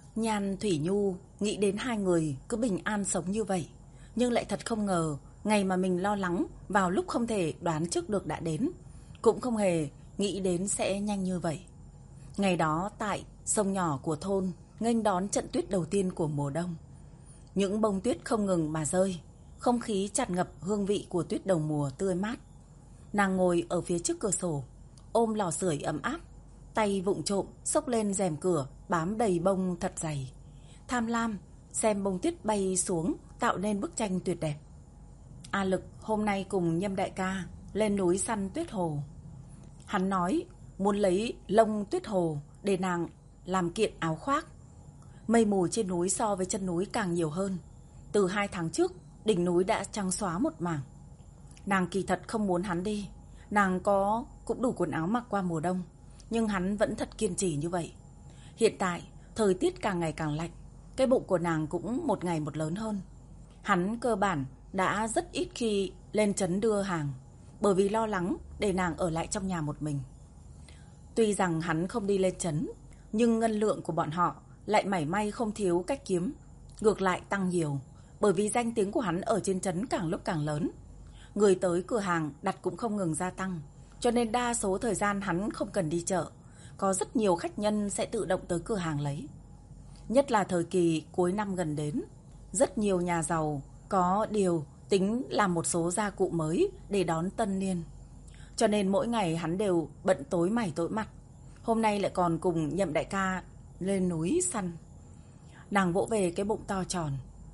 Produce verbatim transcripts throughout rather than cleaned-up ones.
Nhan Thủy Nhu nghĩ đến hai người cứ bình an sống như vậy, nhưng lại thật không ngờ ngày mà mình lo lắng vào lúc không thể đoán trước được đã đến, cũng không hề nghĩ đến sẽ nhanh như vậy. Ngày đó tại sông nhỏ của thôn nghênh đón trận tuyết đầu tiên của mùa đông. Những bông tuyết không ngừng mà rơi, không khí tràn ngập hương vị của tuyết đầu mùa tươi mát. Nàng ngồi ở phía trước cửa sổ, ôm lò sưởi ấm áp, tay vụng trộm xốc lên rèm cửa bám đầy bông thật dày, tham lam xem bông tuyết bay xuống tạo nên bức tranh tuyệt đẹp. A Lực hôm nay cùng Nhâm đại ca lên núi săn tuyết hồ. Hắn nói muốn lấy lông tuyết hồ để nàng làm kiện áo khoác. Mây mù trên núi so với chân núi càng nhiều hơn. Từ hai tháng trước, đỉnh núi đã trắng xóa một mảng. Nàng kỳ thật không muốn hắn đi. Nàng có cũng đủ quần áo mặc qua mùa đông, nhưng hắn vẫn thật kiên trì như vậy. Hiện tại, thời tiết càng ngày càng lạnh, cái bụng của nàng cũng một ngày một lớn hơn. Hắn cơ bản đã rất ít khi lên trấn đưa hàng, bởi vì lo lắng để nàng ở lại trong nhà một mình. Tuy rằng hắn không đi lên trấn, nhưng ngân lượng của bọn họ lại mảy may không thiếu cách kiếm, ngược lại tăng nhiều, bởi vì danh tiếng của hắn ở trên trấn càng lúc càng lớn. Người tới cửa hàng đặt cũng không ngừng gia tăng, cho nên đa số thời gian hắn không cần đi chợ, có rất nhiều khách nhân sẽ tự động tới cửa hàng lấy. Nhất là thời kỳ cuối năm gần đến, rất nhiều nhà giàu có điều tính làm một số gia cụ mới để đón tân niên. Cho nên mỗi ngày hắn đều bận tối mày tối mặt. Hôm nay lại còn cùng Nhậm đại ca lên núi săn. Nàng vỗ về cái bụng to tròn,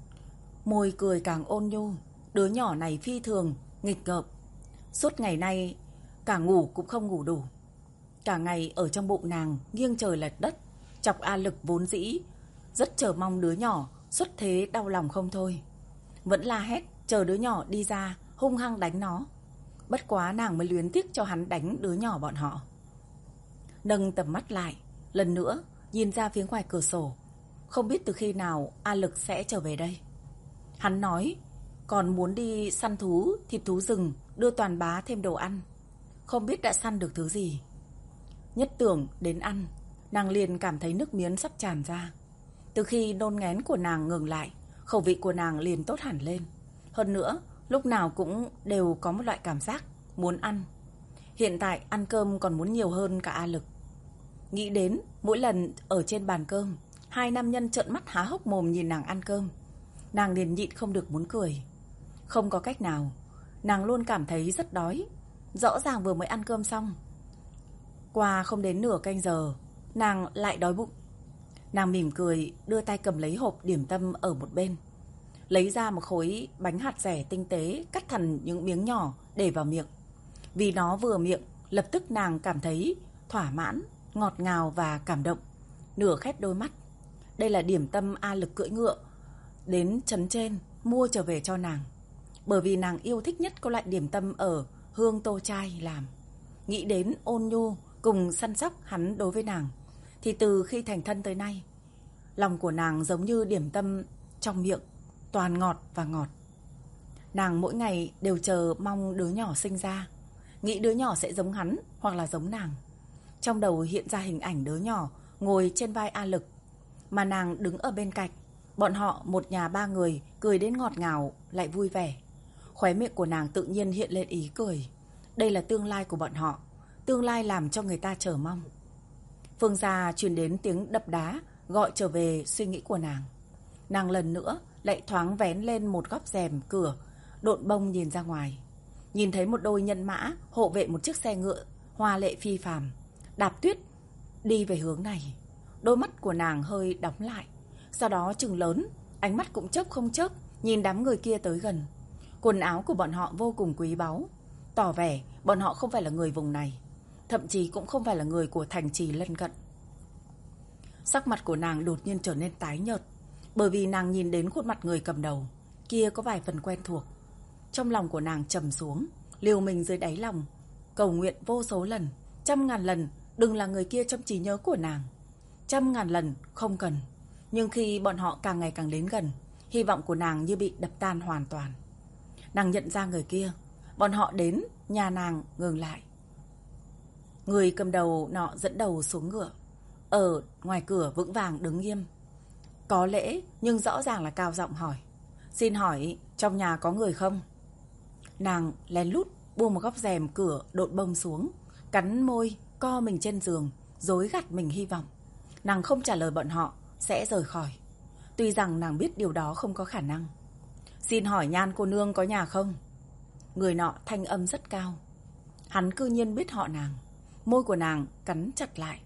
môi cười càng ôn nhu. Đứa nhỏ này phi thường nghịch ngợm, suốt ngày nay cả ngủ cũng không ngủ đủ. Cả ngày ở trong bụng nàng nghiêng trời lệch đất, chọc A Lực vốn dĩ rất chờ mong đứa nhỏ xuất thế đau lòng không thôi. Vẫn la hét chờ đứa nhỏ đi ra hung hăng đánh nó. Bất quá nàng mới luyến tiếc cho hắn đánh đứa nhỏ bọn họ. Nâng tầm mắt lại, lần nữa nhìn ra phía ngoài cửa sổ. Không biết từ khi nào A Lực sẽ trở về đây. Hắn nói còn muốn đi săn thú, thịt thú rừng, đưa Toàn bá thêm đồ ăn. Không biết đã săn được thứ gì. Nhất tưởng đến ăn, nàng liền cảm thấy nước miếng sắp tràn ra. Từ khi nôn ngén của nàng ngừng lại, khẩu vị của nàng liền tốt hẳn lên. Hơn nữa, lúc nào cũng đều có một loại cảm giác muốn ăn. Hiện tại ăn cơm còn muốn nhiều hơn cả A Lực. Nghĩ đến mỗi lần ở trên bàn cơm, hai nam nhân trợn mắt há hốc mồm nhìn nàng ăn cơm, nàng liền nhịn không được muốn cười. Không có cách nào, nàng luôn cảm thấy rất đói. Rõ ràng vừa mới ăn cơm xong, qua không đến nửa canh giờ, nàng lại đói bụng. Nàng mỉm cười đưa tay cầm lấy hộp điểm tâm ở một bên, lấy ra một khối bánh hạt dẻ tinh tế, cắt thành những miếng nhỏ để vào miệng. Vì nó vừa miệng, lập tức nàng cảm thấy thỏa mãn, ngọt ngào và cảm động, nửa khép đôi mắt. Đây là điểm tâm A Lực cưỡi ngựa đến trấn trên mua trở về cho nàng, bởi vì nàng yêu thích nhất có loại điểm tâm ở Hương Tô Trai làm. Nghĩ đến ôn nhu cùng săn sóc hắn đối với nàng, thì từ khi thành thân tới nay, lòng của nàng giống như điểm tâm trong miệng, toàn ngọt và ngọt. Nàng mỗi ngày đều chờ mong đứa nhỏ sinh ra, nghĩ đứa nhỏ sẽ giống hắn hoặc là giống nàng. Trong đầu hiện ra hình ảnh đứa nhỏ ngồi trên vai A Lực, mà nàng đứng ở bên cạnh. Bọn họ một nhà ba người cười đến ngọt ngào lại vui vẻ. Khóe miệng của nàng tự nhiên hiện lên ý cười. Đây là tương lai của bọn họ, tương lai làm cho người ta chờ mong. Phương xa truyền đến tiếng đập đá gọi trở về suy nghĩ của nàng. Nàng lần nữa lại thoáng vén lên một góc rèm cửa, độn bông nhìn ra ngoài. Nhìn thấy một đôi nhân mã hộ vệ một chiếc xe ngựa hoa lệ phi phàm, đạp tuyết đi về hướng này. Đôi mắt của nàng hơi đóng lại, sau đó trừng lớn, ánh mắt cũng chớp không chớp nhìn đám người kia tới gần. Quần áo của bọn họ vô cùng quý báu, tỏ vẻ bọn họ không phải là người vùng này, thậm chí cũng không phải là người của thành trì lân cận. Sắc mặt của nàng đột nhiên trở nên tái nhợt, bởi vì nàng nhìn đến khuôn mặt người cầm đầu kia có vài phần quen thuộc. Trong lòng của nàng trầm xuống, liều mình dưới đáy lòng, cầu nguyện vô số lần, trăm ngàn lần đừng là người kia trong trí nhớ của nàng. Trăm ngàn lần không cần. Nhưng khi bọn họ càng ngày càng đến gần, hy vọng của nàng như bị đập tan hoàn toàn. Nàng nhận ra người kia. Bọn họ đến nhà nàng ngừng lại. Người cầm đầu nọ dẫn đầu xuống ngựa, ở ngoài cửa vững vàng đứng nghiêm. có lễ nhưng rõ ràng là cao giọng hỏi. Xin hỏi trong nhà có người không? Nàng lén lút buông một góc rèm cửa độn bông xuống, cắn môi, co mình trên giường, dối gạt mình hy vọng nàng không trả lời bọn họ sẽ rời khỏi. Tuy rằng nàng biết điều đó không có khả năng. Xin hỏi Nhan cô nương có nhà không? Người nọ thanh âm rất cao. Hắn cư nhiên biết họ nàng. Môi của nàng cắn chặt lại.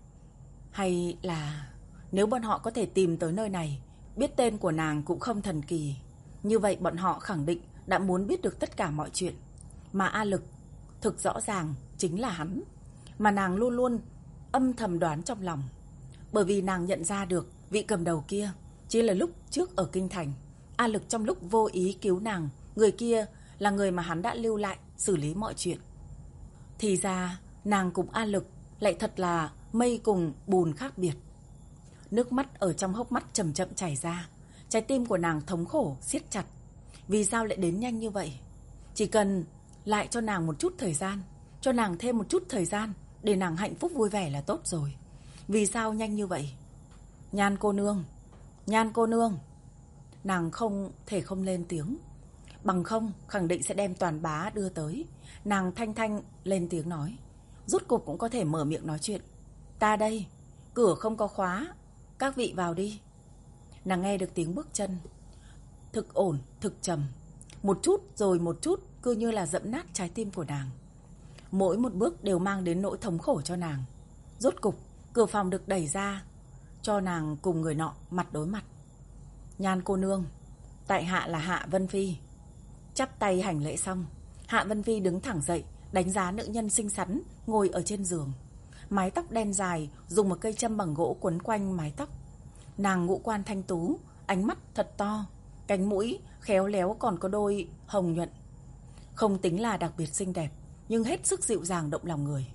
Hay là nếu bọn họ có thể tìm tới nơi này, biết tên của nàng cũng không thần kỳ. Như vậy bọn họ khẳng định đã muốn biết được tất cả mọi chuyện. Mà A Lực thực rõ ràng chính là hắn, mà nàng luôn luôn âm thầm đoán trong lòng. Bởi vì nàng nhận ra được vị cầm đầu kia chỉ là lúc trước ở Kinh Thành, A Lực trong lúc vô ý cứu nàng, người kia là người mà hắn đã lưu lại xử lý mọi chuyện. Thì ra nàng cùng A Lực lại thật là mây cùng bùn khác biệt. Nước mắt ở trong hốc mắt chậm chậm chảy ra. Trái tim của nàng thống khổ siết chặt. Vì sao lại đến nhanh như vậy? Chỉ cần lại cho nàng một chút thời gian, cho nàng thêm một chút thời gian để nàng hạnh phúc vui vẻ là tốt rồi. Vì sao nhanh như vậy? Nhan cô nương, Nhan cô nương. Nàng không thể không lên tiếng. Bằng không khẳng định sẽ đem Toàn Bá đưa tới. Nàng thanh thanh lên tiếng nói. Rốt cuộc cũng có thể mở miệng nói chuyện. Ta đây, cửa không có khóa, các vị vào đi. Nàng nghe được tiếng bước chân. Thực ổn, thực trầm. Một chút rồi một chút, cứ như là dẫm nát trái tim của nàng. Mỗi một bước đều mang đến nỗi thống khổ cho nàng. Rốt cục, cửa phòng được đẩy ra, cho nàng cùng người nọ mặt đối mặt. Nhan cô nương, tại hạ là Hạ Vân Phi. Chắp tay hành lễ xong, Hạ Vân Phi đứng thẳng dậy, đánh giá nữ nhân xinh xắn ngồi ở trên giường. Mái tóc đen dài, dùng một cây châm bằng gỗ quấn quanh mái tóc. Nàng ngũ quan thanh tú, ánh mắt thật to, cánh mũi khéo léo còn có đôi hồng nhuận. Không tính là đặc biệt xinh đẹp, nhưng hết sức dịu dàng động lòng người.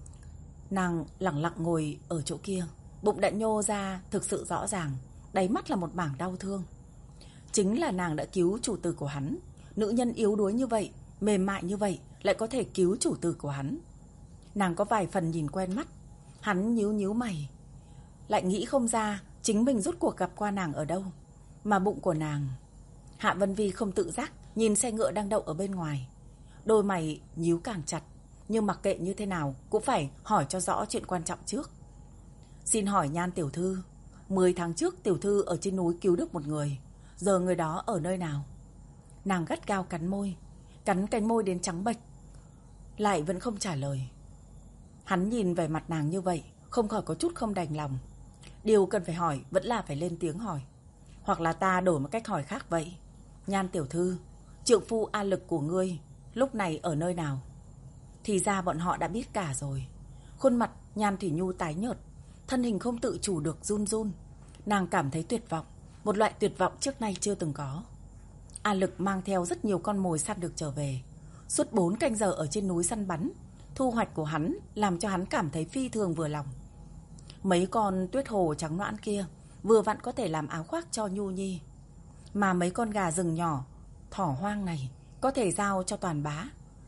Nàng lặng lặng ngồi ở chỗ kia, bụng đã nhô ra thực sự rõ ràng, đáy mắt là một mảng đau thương. Chính là nàng đã cứu chủ tử của hắn. Nữ nhân yếu đuối như vậy, mềm mại như vậy, lại có thể cứu chủ tử của hắn. Nàng có vài phần nhìn quen mắt. Hắn nhíu nhíu mày, lại nghĩ không ra chính mình rốt cuộc gặp qua nàng ở đâu. Mà bụng của nàng... Hạ Vân Vi không tự giác nhìn xe ngựa đang đậu ở bên ngoài. Đôi mày nhíu càng chặt, nhưng mặc kệ như thế nào cũng phải hỏi cho rõ chuyện quan trọng trước. Xin hỏi Nhan tiểu thư, mười tháng trước tiểu thư ở trên núi cứu được một người, giờ người đó ở nơi nào? Nàng gắt gao cắn môi, cắn cánh môi đến trắng bệch, lại vẫn không trả lời. Hắn nhìn về mặt nàng như vậy, không khỏi có chút không đành lòng. Điều cần phải hỏi vẫn là phải lên tiếng hỏi. Hoặc là ta đổi một cách hỏi khác vậy. Nhan tiểu thư, trượng phu A Lực của ngươi lúc này ở nơi nào? Thì ra bọn họ đã biết cả rồi. Khuôn mặt Nhan Thủy Nhu tái nhợt, thân hình không tự chủ được run run. Nàng cảm thấy tuyệt vọng, một loại tuyệt vọng trước nay chưa từng có. A Lực mang theo rất nhiều con mồi săn được trở về. Suốt bốn canh giờ ở trên núi săn bắn, thu hoạch của hắn làm cho hắn cảm thấy phi thường vừa lòng. Mấy con tuyết hồ trắng noãn kia vừa vặn có thể làm áo khoác cho Nhu Nhi. Mà mấy con gà rừng nhỏ, thỏ hoang này có thể giao cho Toàn Bá.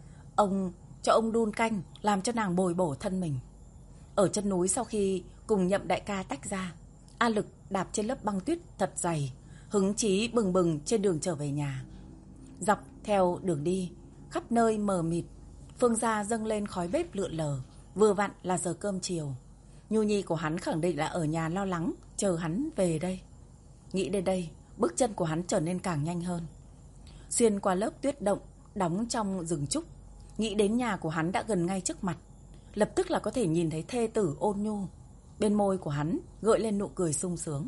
Ông cho ông đun canh, làm cho nàng bồi bổ thân mình. Ở chân núi sau khi cùng Nhậm đại ca tách ra, A Lực đạp trên lớp băng tuyết thật dày, hứng chí bừng bừng trên đường trở về nhà. Dọc theo đường đi, khắp nơi mờ mịt, phương xa dâng lên khói bếp lượn lờ, vừa vặn là giờ cơm chiều. Nhu Nhi của hắn khẳng định là ở nhà lo lắng, chờ hắn về đây. Nghĩ đến đây, bước chân của hắn trở nên càng nhanh hơn. Xuyên qua lớp tuyết động, đóng trong rừng trúc, nghĩ đến nhà của hắn đã gần ngay trước mặt. Lập tức là có thể nhìn thấy thê tử ôn nhu. Bên môi của hắn gợi lên nụ cười sung sướng.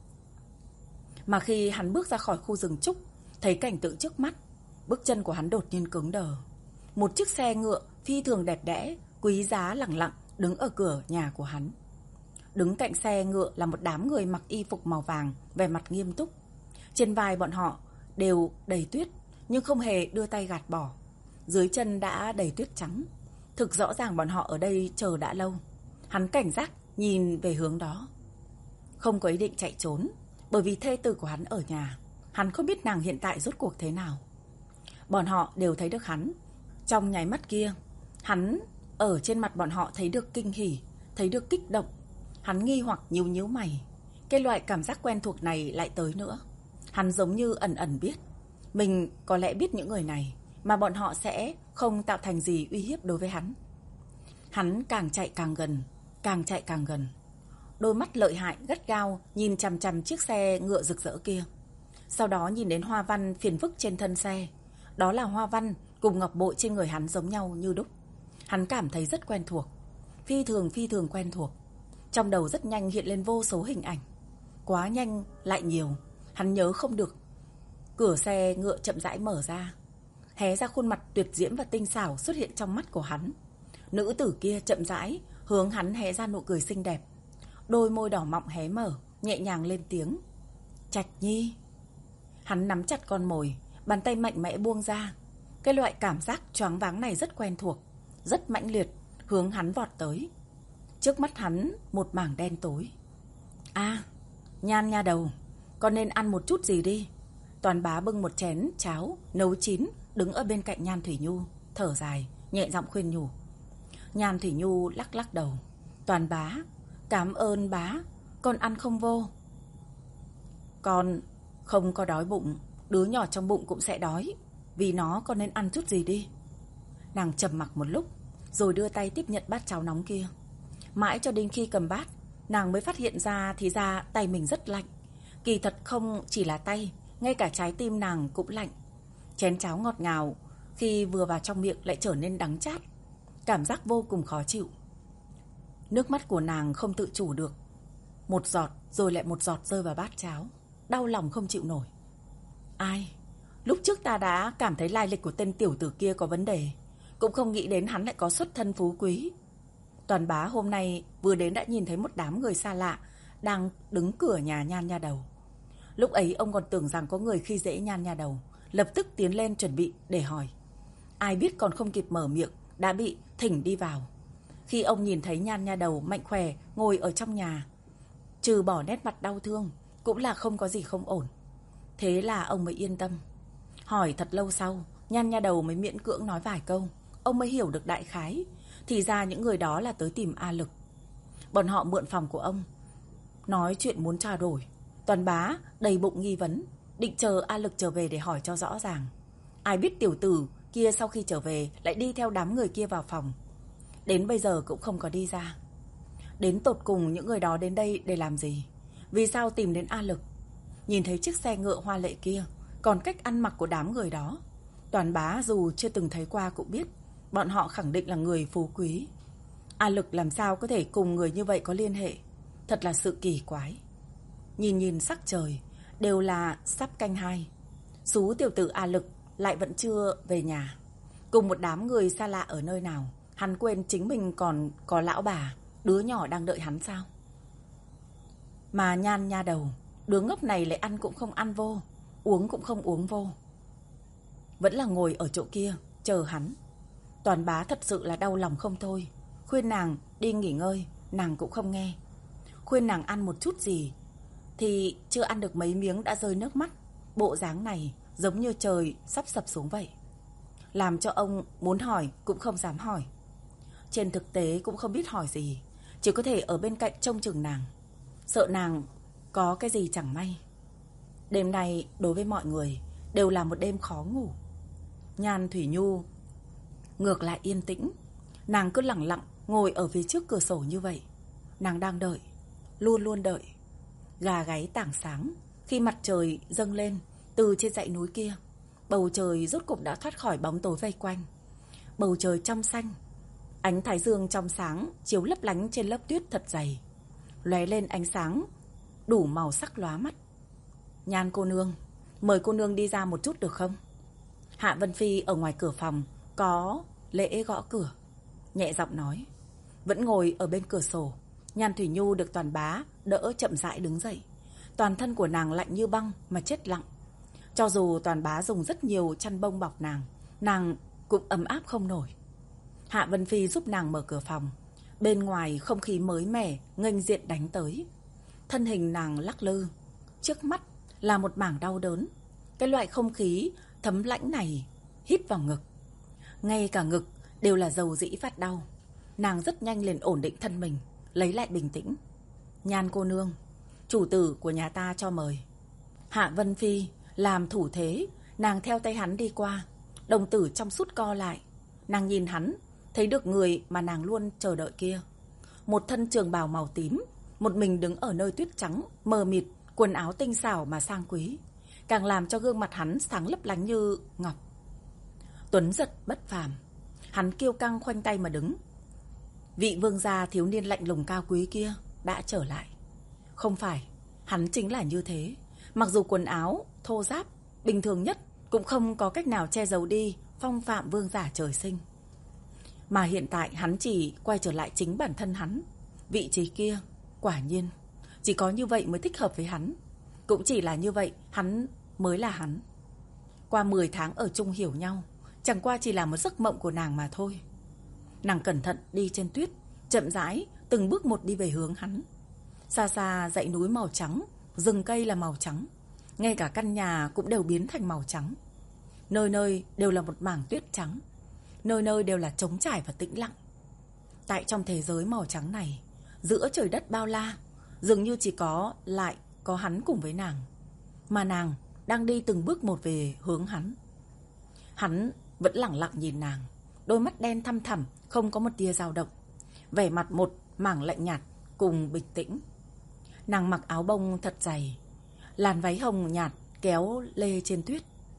Mà khi hắn bước ra khỏi khu rừng trúc, thấy cảnh tượng trước mắt, bước chân của hắn đột nhiên cứng đờ. Một chiếc xe ngựa phi thường đẹp đẽ, quý giá lẳng lặng đứng ở cửa nhà của hắn. Đứng cạnh xe ngựa là một đám người mặc y phục màu vàng, vẻ mặt nghiêm túc. Trên vai bọn họ đều đầy tuyết, nhưng không hề đưa tay gạt bỏ. Dưới chân đã đầy tuyết trắng. Thực rõ ràng bọn họ ở đây chờ đã lâu. Hắn cảnh giác nhìn về hướng đó. Không có ý định chạy trốn, bởi vì thê tử của hắn ở nhà. Hắn không biết nàng hiện tại rốt cuộc thế nào. Bọn họ đều thấy được hắn. Trong nháy mắt kia, hắn ở trên mặt bọn họ thấy được kinh hỉ, thấy được kích động. Hắn nghi hoặc nhíu nhíu mày. Cái loại cảm giác quen thuộc này lại tới nữa. Hắn giống như ẩn ẩn biết. Mình có lẽ biết những người này, mà bọn họ sẽ không tạo thành gì uy hiếp đối với hắn. Hắn càng chạy càng gần, càng chạy càng gần. Đôi mắt lợi hại gắt gao nhìn chằm chằm chiếc xe ngựa rực rỡ kia. Sau đó nhìn đến hoa văn phiền phức trên thân xe. Đó là hoa văn cùng ngọc bội trên người hắn giống nhau như đúc. Hắn cảm thấy rất quen thuộc. Phi thường phi thường quen thuộc. Trong đầu rất nhanh hiện lên vô số hình ảnh. Quá nhanh lại nhiều. Hắn nhớ không được. Cửa xe ngựa chậm rãi mở ra. Hé ra khuôn mặt tuyệt diễm và tinh xảo xuất hiện trong mắt của hắn. Nữ tử kia chậm rãi hướng hắn hé ra nụ cười xinh đẹp. Đôi môi đỏ mọng hé mở, nhẹ nhàng lên tiếng. Trạch Nhi. Hắn nắm chặt con mồi, bàn tay mạnh mẽ buông ra. Cái loại cảm giác choáng váng này rất quen thuộc, rất mãnh liệt, hướng hắn vọt tới. Trước mắt hắn một mảng đen tối. À, Nhan nha đầu, con nên ăn một chút gì đi. Toàn bá bưng một chén cháo nấu chín, đứng ở bên cạnh Nhan Thủy Nhu, thở dài, nhẹ giọng khuyên nhủ. Nhan Thủy Nhu lắc lắc đầu. Toàn bá, cảm ơn bá, con ăn không vô. Con không có đói bụng, đứa nhỏ trong bụng cũng sẽ đói. Vì nó con nên ăn chút gì đi. Nàng trầm mặc một lúc, rồi đưa tay tiếp nhận bát cháo nóng kia. Mãi cho đến khi cầm bát, nàng mới phát hiện ra thì ra tay mình rất lạnh. Kỳ thật không chỉ là tay, ngay cả trái tim nàng cũng lạnh. Chén cháo ngọt ngào, khi vừa vào trong miệng lại trở nên đắng chát. Cảm giác vô cùng khó chịu. Nước mắt của nàng không tự chủ được. Một giọt rồi lại một giọt rơi vào bát cháo. Đau lòng không chịu nổi. Ai? Lúc trước ta đã cảm thấy lai lịch của tên tiểu tử kia có vấn đề. Cũng không nghĩ đến hắn lại có xuất thân phú quý. Toàn bá hôm nay vừa đến đã nhìn thấy một đám người xa lạ đang đứng cửa nhà Nhan nha đầu. Lúc ấy ông còn tưởng rằng có người khi dễ Nhan nha đầu, lập tức tiến lên chuẩn bị để hỏi. Ai biết còn không kịp mở miệng đã bị thỉnh đi vào. Khi ông nhìn thấy Nhan nha đầu mạnh khỏe ngồi ở trong nhà, trừ bỏ nét mặt đau thương, cũng là không có gì không ổn. Thế là ông mới yên tâm. Hỏi thật lâu sau, Nhan nha đầu mới miễn cưỡng nói vài câu. Ông mới hiểu được đại khái. Thì ra những người đó là tới tìm A Lực. Bọn họ mượn phòng của ông, nói chuyện muốn trao đổi. Toàn bá đầy bụng nghi vấn, định chờ A Lực trở về để hỏi cho rõ ràng. Ai biết tiểu tử kia sau khi trở về lại đi theo đám người kia vào phòng. Đến bây giờ cũng không có đi ra. Đến tột cùng những người đó đến đây để làm gì? Vì sao tìm đến A Lực? Nhìn thấy chiếc xe ngựa hoa lệ kia, còn cách ăn mặc của đám người đó, Toàn bá dù chưa từng thấy qua cũng biết bọn họ khẳng định là người phú quý. A Lực làm sao có thể cùng người như vậy có liên hệ? Thật là sự kỳ quái. Nhìn nhìn sắc trời, đều là sắp canh hai. Xú tiểu tử A Lực lại vẫn chưa về nhà. Cùng một đám người xa lạ ở nơi nào, hắn quên chính mình còn có lão bà, đứa nhỏ đang đợi hắn sao? Mà Nhan nha đầu, đứa ngốc này lại ăn cũng không ăn vô, uống cũng không uống vô. Vẫn là ngồi ở chỗ kia, chờ hắn. Toàn bá thật sự là đau lòng không thôi. Khuyên nàng đi nghỉ ngơi, nàng cũng không nghe. Khuyên nàng ăn một chút gì, thì chưa ăn được mấy miếng đã rơi nước mắt. Bộ dáng này giống như trời sắp sập xuống vậy. Làm cho ông muốn hỏi cũng không dám hỏi. Trên thực tế cũng không biết hỏi gì, chỉ có thể ở bên cạnh trông chừng nàng, sợ nàng có cái gì chẳng may. Đêm nay đối với mọi người đều là một đêm khó ngủ. Nhan Thủy Nhu ngược lại yên tĩnh. Nàng cứ lặng lặng ngồi ở phía trước cửa sổ như vậy. Nàng đang đợi, luôn luôn đợi. Gà gáy tảng sáng khi mặt trời dâng lên từ trên dãy núi kia. Bầu trời rốt cục đã thoát khỏi bóng tối vây quanh. Bầu trời trong xanh, ánh thái dương trong sáng chiếu lấp lánh trên lớp tuyết thật dày, lóe lên ánh sáng đủ màu sắc lóa mắt. Nhan cô nương, mời cô nương đi ra một chút được không? Hạ Vân Phi ở ngoài cửa phòng có lễ gõ cửa, nhẹ giọng nói. Vẫn ngồi ở bên cửa sổ, Nhan Thủy Nhu được Toàn bá đỡ chậm rãi đứng dậy. Toàn thân của nàng lạnh như băng mà chết lặng. Cho dù Toàn bá dùng rất nhiều chăn bông bọc nàng, nàng cũng ấm áp không nổi. Hạ Vân Phi giúp nàng mở cửa phòng. Bên ngoài không khí mới mẻ nghênh diện đánh tới. Thân hình nàng lắc lư, trước mắt là một mảng đau đớn. Cái loại không khí thấm lãnh này hít vào ngực, ngay cả ngực đều là dầu dĩ phát đau. Nàng rất nhanh liền ổn định thân mình, lấy lại bình tĩnh. Nhan cô nương, chủ tử của nhà ta cho mời. Hạ Vân Phi làm thủ thế, nàng theo tay hắn đi qua. Đồng tử trong suốt co lại. Nàng nhìn hắn, thấy được người mà nàng luôn chờ đợi kia. Một thân trường bào màu tím, một mình đứng ở nơi tuyết trắng, mờ mịt, quần áo tinh xảo mà sang quý, càng làm cho gương mặt hắn sáng lấp lánh như ngọc. Tuấn giật bất phàm, hắn kiêu căng khoanh tay mà đứng. Vị vương gia thiếu niên lạnh lùng cao quý kia đã trở lại. Không phải, hắn chính là như thế. Mặc dù quần áo, thô ráp, bình thường nhất cũng không có cách nào che giấu đi phong phạm vương giả trời sinh. Mà hiện tại hắn chỉ quay trở lại chính bản thân hắn. Vị trí kia, quả nhiên, chỉ có như vậy mới thích hợp với hắn. Cũng chỉ là như vậy, hắn mới là hắn. Qua mười tháng ở chung hiểu nhau, chẳng qua chỉ là một giấc mộng của nàng mà thôi. Nàng cẩn thận đi trên tuyết, chậm rãi, từng bước một đi về hướng hắn. Xa xa dãy núi màu trắng, rừng cây là màu trắng. Ngay cả căn nhà cũng đều biến thành màu trắng. Nơi nơi đều là một mảng tuyết trắng. Nơi nơi đều là trống trải và tĩnh lặng. Tại trong thế giới màu trắng này, giữa trời đất bao la, dường như chỉ có lại có hắn cùng với nàng. Mà nàng đang đi từng bước một về hướng hắn. Hắn vẫn lặng lặng nhìn nàng, đôi mắt đen thăm thẳm, không có một tia dao động. Vẻ mặt một mảng lạnh nhạt cùng bình tĩnh. Nàng mặc áo bông thật dày, làn váy hồng nhạt kéo lê trên tuyết.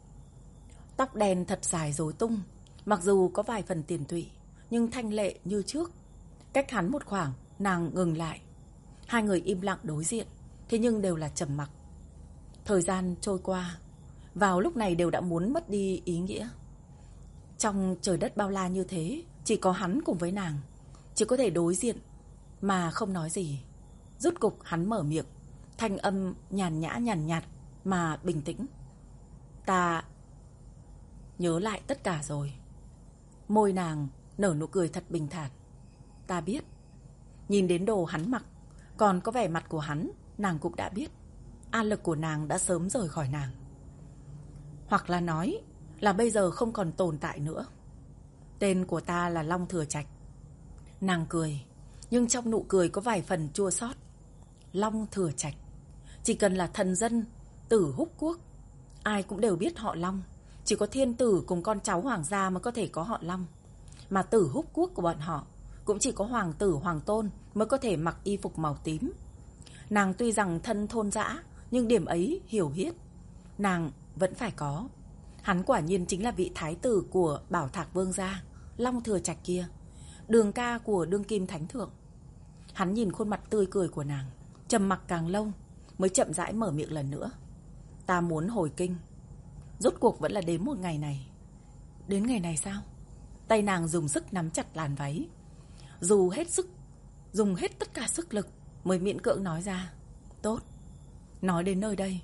Tóc đen thật dài rối tung, mặc dù có vài phần tiền tụy, nhưng thanh lệ như trước. Cách hắn một khoảng, nàng ngừng lại. Hai người im lặng đối diện, thế nhưng đều là trầm mặc. Thời gian trôi qua, vào lúc này đều đã muốn mất đi ý nghĩa. Trong trời đất bao la như thế, chỉ có hắn cùng với nàng, chỉ có thể đối diện mà không nói gì. Rốt cục hắn mở miệng, thanh âm nhàn nhã nhàn nhạt mà bình tĩnh. Ta nhớ lại tất cả rồi. Môi nàng nở nụ cười thật bình thản. Ta biết. Nhìn đến đồ hắn mặc, còn có vẻ mặt của hắn, nàng cũng đã biết. An lực của nàng đã sớm rời khỏi nàng. Hoặc là nói là bây giờ không còn tồn tại nữa. Tên của ta là Long Thừa Trạch. Nàng cười, nhưng trong nụ cười có vài phần chua xót. Long Thừa Trạch, chỉ cần là thần dân Tử Húc Quốc, ai cũng đều biết họ Long. Chỉ có thiên tử cùng con cháu hoàng gia mới có thể có họ Long. Mà Tử Húc Quốc của bọn họ cũng chỉ có hoàng tử hoàng tôn mới có thể mặc y phục màu tím. Nàng tuy rằng thân thôn dã, nhưng điểm ấy hiểu biết nàng vẫn phải có. Hắn quả nhiên chính là vị thái tử của Bảo Thạc Vương gia, Long Thừa Trạch kia, đường ca của đương kim thánh thượng. Hắn nhìn khuôn mặt tươi cười của nàng, trầm mặc càng lâu, mới chậm rãi mở miệng lần nữa. Ta muốn hồi kinh. Rốt cuộc vẫn là đến một ngày này. Đến ngày này sao? Tay nàng dùng sức nắm chặt làn váy, dù hết sức, dùng hết tất cả sức lực mới miễn cưỡng nói ra. Tốt. Nói đến nơi đây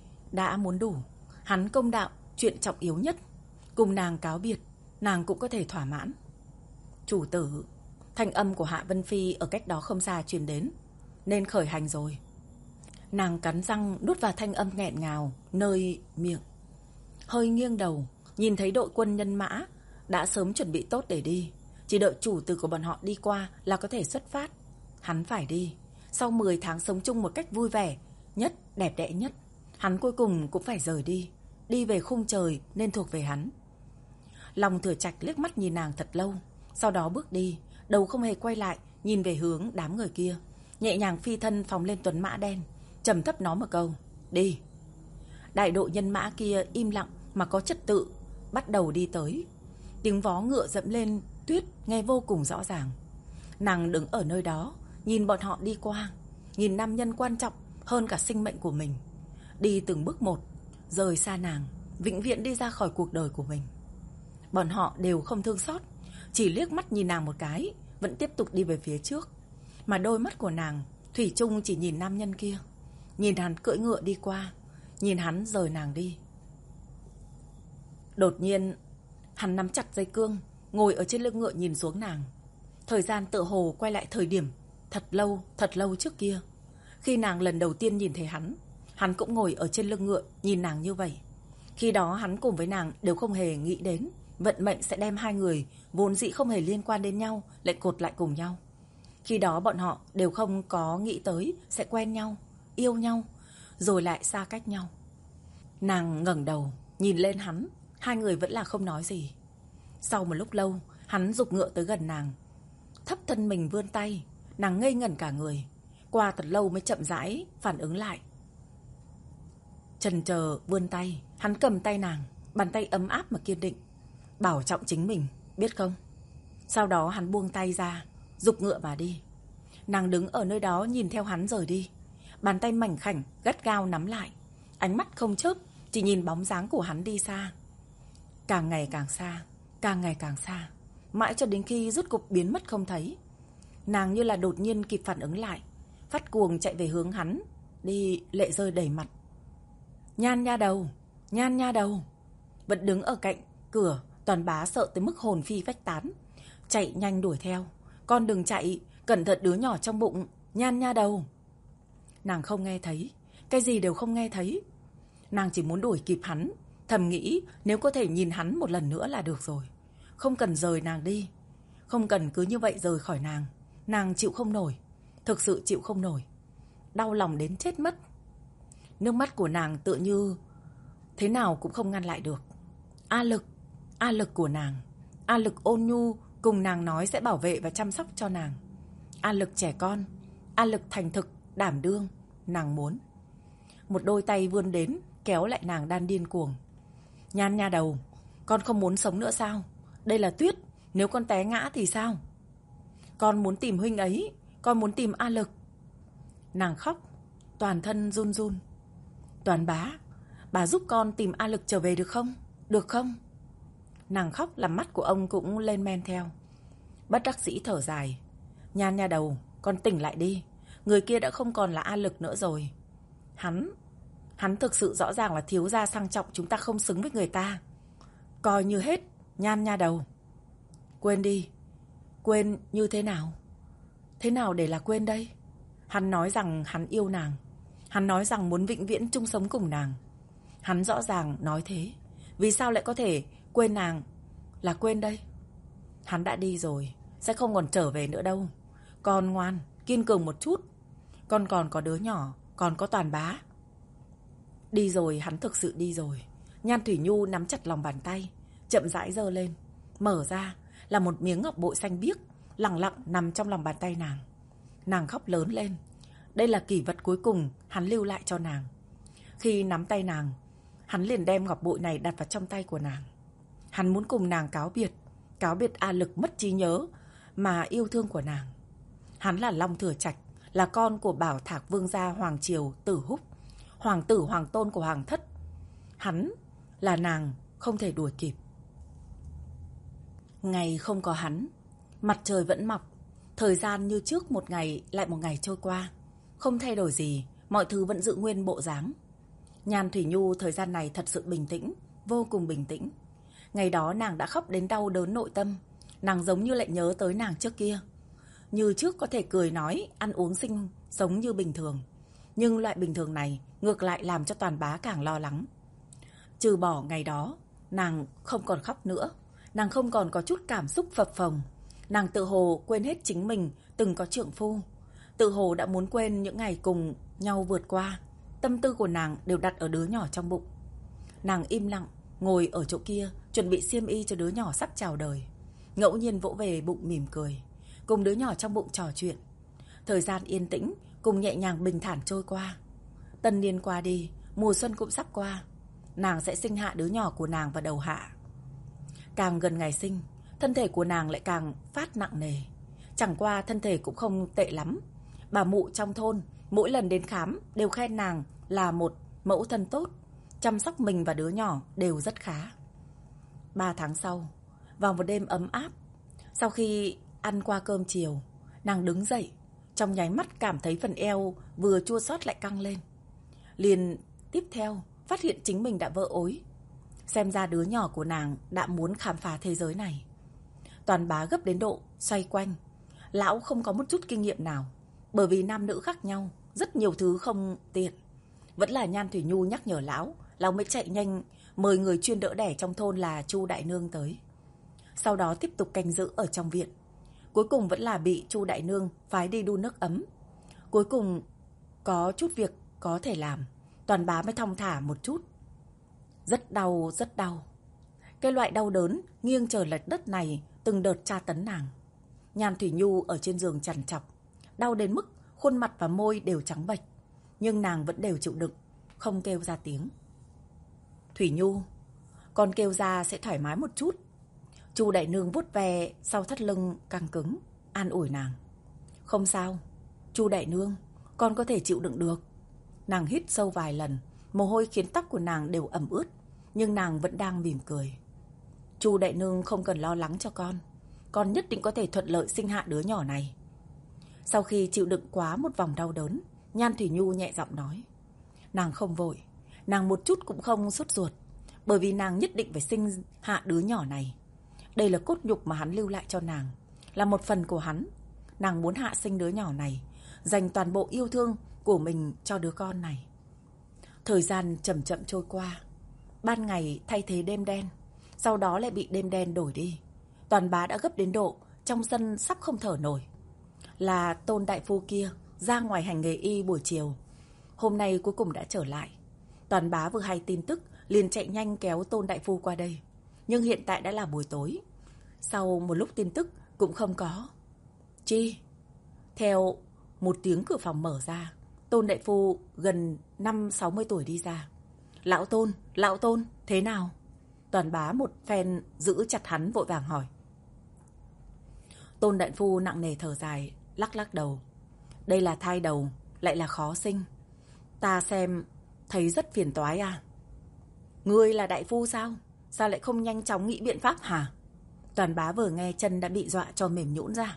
đã muốn đủ. Hắn công đạo chuyện trọng yếu nhất, cùng nàng cáo biệt, nàng cũng có thể thỏa mãn. Chủ tử. Thanh âm của Hạ Vân Phi ở cách đó không xa truyền đến. Nên khởi hành rồi. Nàng cắn răng nuốt vào thanh âm nghẹn ngào nơi miệng, hơi nghiêng đầu, nhìn thấy đội quân nhân mã đã sớm chuẩn bị tốt để đi. Chỉ đợi chủ tử của bọn họ đi qua là có thể xuất phát. Hắn phải đi. Sau mười tháng sống chung một cách vui vẻ nhất, đẹp đẽ nhất, hắn cuối cùng cũng phải rời đi. Đi về khung trời nên thuộc về hắn. Long Thừa Trạch liếc mắt nhìn nàng thật lâu, sau đó bước đi, đầu không hề quay lại, nhìn về hướng đám người kia, nhẹ nhàng phi thân phóng lên tuấn mã đen, trầm thấp nói một câu. Đi. Đại đội nhân mã kia im lặng mà có trật tự bắt đầu đi tới. Tiếng vó ngựa dẫm lên tuyết nghe vô cùng rõ ràng. Nàng đứng ở nơi đó, nhìn bọn họ đi qua, nhìn nam nhân quan trọng hơn cả sinh mệnh của mình, đi từng bước một, rời xa nàng, vĩnh viễn đi ra khỏi cuộc đời của mình. Bọn họ đều không thương xót, chỉ liếc mắt nhìn nàng một cái, vẫn tiếp tục đi về phía trước. Mà đôi mắt của nàng thủy chung chỉ nhìn nam nhân kia, nhìn hắn cưỡi ngựa đi qua, nhìn hắn rời nàng đi. Đột nhiên hắn nắm chặt dây cương, ngồi ở trên lưng ngựa nhìn xuống nàng. Thời gian tựa hồ quay lại thời điểm thật lâu, thật lâu trước kia. Khi nàng lần đầu tiên nhìn thấy hắn, hắn cũng ngồi ở trên lưng ngựa nhìn nàng như vậy. Khi đó hắn cùng với nàng đều không hề nghĩ đến vận mệnh sẽ đem hai người vốn dĩ không hề liên quan đến nhau lại cột lại cùng nhau. Khi đó bọn họ đều không có nghĩ tới sẽ quen nhau, yêu nhau, rồi lại xa cách nhau. Nàng ngẩng đầu, nhìn lên hắn, hai người vẫn là không nói gì. Sau một lúc lâu, hắn giục ngựa tới gần nàng, thấp thân mình vươn tay, nàng ngây ngẩn cả người. Qua thật lâu mới chậm rãi phản ứng lại. Chần chờ vươn tay, hắn cầm tay nàng, bàn tay ấm áp mà kiên định, bảo trọng chính mình, biết không? Sau đó hắn buông tay ra, giục ngựa mà đi. Nàng đứng ở nơi đó nhìn theo hắn rời đi, bàn tay mảnh khảnh gắt gao nắm lại, ánh mắt không chớp, chỉ nhìn bóng dáng của hắn đi xa. Càng ngày càng xa, càng ngày càng xa, mãi cho đến khi rốt cục biến mất không thấy. Nàng như là đột nhiên kịp phản ứng lại, phát cuồng chạy về hướng hắn, đi lệ rơi đầy mặt. Nhan nha đầu, Nhan nha đầu. Vẫn đứng ở cạnh cửa, Toàn Bá sợ tới mức hồn phi phách tán, chạy nhanh đuổi theo. Con đừng chạy, cẩn thận đứa nhỏ trong bụng, Nhan nha đầu. Nàng không nghe thấy, cái gì đều không nghe thấy. Nàng chỉ muốn đuổi kịp hắn, thầm nghĩ nếu có thể nhìn hắn một lần nữa là được rồi. Không cần rời nàng đi, không cần cứ như vậy rời khỏi nàng. Nàng chịu không nổi, thực sự chịu không nổi, đau lòng đến chết mất. Nước mắt của nàng tựa như thế nào cũng không ngăn lại được. A Lực, A Lực của nàng, A Lực ôn nhu cùng nàng nói sẽ bảo vệ và chăm sóc cho nàng. A Lực trẻ con, A Lực thành thực, đảm đương. Nàng muốn. Một đôi tay vươn đến, kéo lại nàng đang điên cuồng. Nhan nha đầu, con không muốn sống nữa sao? Đây là tuyết, nếu con té ngã thì sao? Con muốn tìm huynh ấy, con muốn tìm A Lực. Nàng khóc, toàn thân run run. Toàn Bá, bà giúp con tìm A Lực trở về được không? Được không? Nàng khóc làm mắt của ông cũng lên men theo. Bất đắc dĩ thở dài. Nhan nha đầu, con tỉnh lại đi. Người kia đã không còn là A Lực nữa rồi. Hắn, hắn thực sự rõ ràng là thiếu gia sang trọng, chúng ta không xứng với người ta. Coi như hết, Nhan nha đầu. Quên đi. Quên như thế nào? Thế nào để là quên đây? Hắn nói rằng hắn yêu nàng. Hắn nói rằng muốn vĩnh viễn chung sống cùng nàng. Hắn rõ ràng nói thế. Vì sao lại có thể quên nàng là quên đây? Hắn đã đi rồi, sẽ không còn trở về nữa đâu. Con ngoan, kiên cường một chút. Con còn có đứa nhỏ, còn có Toàn Bá. Đi rồi, hắn thực sự đi rồi. Nhan Thủy Nhu nắm chặt lòng bàn tay, chậm rãi giơ lên. Mở ra là một miếng ngọc bội xanh biếc, lẳng lặng nằm trong lòng bàn tay nàng. Nàng khóc lớn lên. Đây là kỷ vật cuối cùng hắn lưu lại cho nàng. Khi nắm tay nàng, hắn liền đem ngọc bội này đặt vào trong tay của nàng. Hắn muốn cùng nàng cáo biệt, cáo biệt A Lực mất trí nhớ mà yêu thương của nàng. Hắn là Long Thừa Trạch, là con của Bảo Thạc Vương gia Hoàng Triều Tử Húc, hoàng tử hoàng tôn của Hoàng thất. Hắn là nàng không thể đuổi kịp. Ngày không có hắn, mặt trời vẫn mọc, thời gian như trước một ngày lại một ngày trôi qua. Không thay đổi gì, mọi thứ vẫn giữ nguyên bộ dáng. Nhan Thủy Nhu thời gian này thật sự bình tĩnh, vô cùng bình tĩnh. Ngày đó nàng đã khóc đến đau đớn nội tâm. Nàng giống như lại nhớ tới nàng trước kia. Như trước có thể cười nói, ăn uống sinh sống như bình thường. Nhưng loại bình thường này ngược lại làm cho Toàn Bá càng lo lắng. Trừ bỏ ngày đó, nàng không còn khóc nữa. Nàng không còn có chút cảm xúc phập phồng. Nàng tự hồ quên hết chính mình từng có trượng phu. Tự hồ đã muốn quên những ngày cùng nhau vượt qua. Tâm tư của nàng đều đặt ở đứa nhỏ trong bụng. Nàng im lặng, ngồi ở chỗ kia, chuẩn bị xiêm y cho đứa nhỏ sắp chào đời. Ngẫu nhiên vỗ về bụng mỉm cười, cùng đứa nhỏ trong bụng trò chuyện. Thời gian yên tĩnh, cùng nhẹ nhàng bình thản trôi qua. Tân niên qua đi, mùa xuân cũng sắp qua. Nàng sẽ sinh hạ đứa nhỏ của nàng vào đầu hạ. Càng gần ngày sinh, thân thể của nàng lại càng phát nặng nề. Chẳng qua thân thể cũng không tệ lắm. Bà mụ trong thôn mỗi lần đến khám đều khen nàng là một mẫu thân tốt, chăm sóc mình và đứa nhỏ đều rất khá. Ba tháng sau, vào một đêm ấm áp, sau khi ăn qua cơm chiều, nàng đứng dậy, trong nháy mắt cảm thấy phần eo vừa chua xót lại căng lên. Liền tiếp theo phát hiện chính mình đã vỡ ối. Xem ra đứa nhỏ của nàng đã muốn khám phá thế giới này. Toàn Bá gấp đến độ xoay quanh. Lão không có một chút kinh nghiệm nào, bởi vì nam nữ khác nhau, rất nhiều thứ không tiện. Vẫn là Nhan Thủy Nhu nhắc nhở lão, lão mới chạy nhanh mời người chuyên đỡ đẻ trong thôn là Chu Đại Nương tới. Sau đó tiếp tục canh giữ ở trong viện. Cuối cùng vẫn là bị Chu Đại Nương phái đi đun nước ấm. Cuối cùng có chút việc có thể làm, Toàn Bá mới thong thả một chút. Rất đau, rất đau. Cái loại đau đớn nghiêng trời lệch đất này từng đợt tra tấn nàng. Nhan Thủy Nhu ở trên giường trằn trọc, đau đến mức khuôn mặt và môi đều trắng bệch, nhưng nàng vẫn đều chịu đựng, không kêu ra tiếng. Thủy Nhu, con kêu ra sẽ thoải mái một chút. Chu đại nương vuốt ve sau thắt lưng căng cứng, an ủi nàng. Không sao, Chu đại nương, con có thể chịu đựng được. Nàng hít sâu vài lần, mồ hôi khiến tóc của nàng đều ẩm ướt, nhưng nàng vẫn đang mỉm cười. Chu đại nương không cần lo lắng cho con, con nhất định có thể thuận lợi sinh hạ đứa nhỏ này. Sau khi chịu đựng quá một vòng đau đớn, Nhan Thủy Nhu nhẹ giọng nói. Nàng không vội, nàng một chút cũng không sốt ruột, bởi vì nàng nhất định phải sinh hạ đứa nhỏ này. Đây là cốt nhục mà hắn lưu lại cho nàng, là một phần của hắn. Nàng muốn hạ sinh đứa nhỏ này, dành toàn bộ yêu thương của mình cho đứa con này. Thời gian chậm chậm trôi qua, ban ngày thay thế đêm đen, sau đó lại bị đêm đen đổi đi. Toàn Bá đã gấp đến độ trong sân sắp không thở nổi. Là Tôn đại phu kia ra ngoài hành nghề y buổi chiều, hôm nay cuối cùng đã trở lại. Toàn Bá vừa hay tin tức liền chạy nhanh kéo Tôn đại phu qua đây, nhưng hiện tại đã là buổi tối. Sau một lúc tin tức cũng không có. Chi? Theo một tiếng cửa phòng mở ra, Tôn đại phu gần năm sáu mươi tuổi đi ra. Lão Tôn, lão Tôn, thế nào? Toàn Bá một phen giữ chặt hắn vội vàng hỏi. Tôn đại phu nặng nề thở dài, lắc lắc đầu. Đây là thai đầu, lại là khó sinh. Ta xem thấy rất phiền toái à? Ngươi là đại phu sao? Sao lại không nhanh chóng nghĩ biện pháp hả? Toàn Bá vừa nghe chân đã bị dọa cho mềm nhũn ra.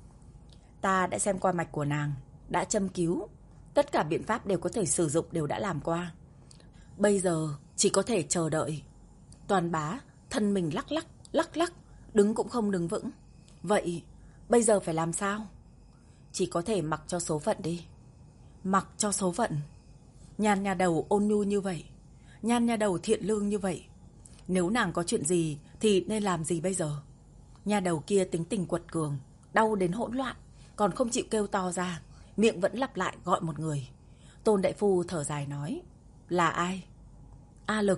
Ta đã xem qua mạch của nàng, đã châm cứu, tất cả biện pháp đều có thể sử dụng đều đã làm qua. Bây giờ chỉ có thể chờ đợi. Toàn Bá thân mình lắc lắc, lắc lắc, đứng cũng không đứng vững. Vậy bây giờ phải làm sao? Chỉ có thể mặc cho số phận đi. Mặc cho số phận? Nhan nhà đầu ôn nhu như vậy, Nhan nhà đầu thiện lương như vậy, nếu nàng có chuyện gì thì nên làm gì bây giờ? Nhà đầu kia tính tình quật cường, đau đến hỗn loạn, còn không chịu kêu to ra, miệng vẫn lặp lại gọi một người. Tôn đại phu thở dài nói. Là ai? A Lực.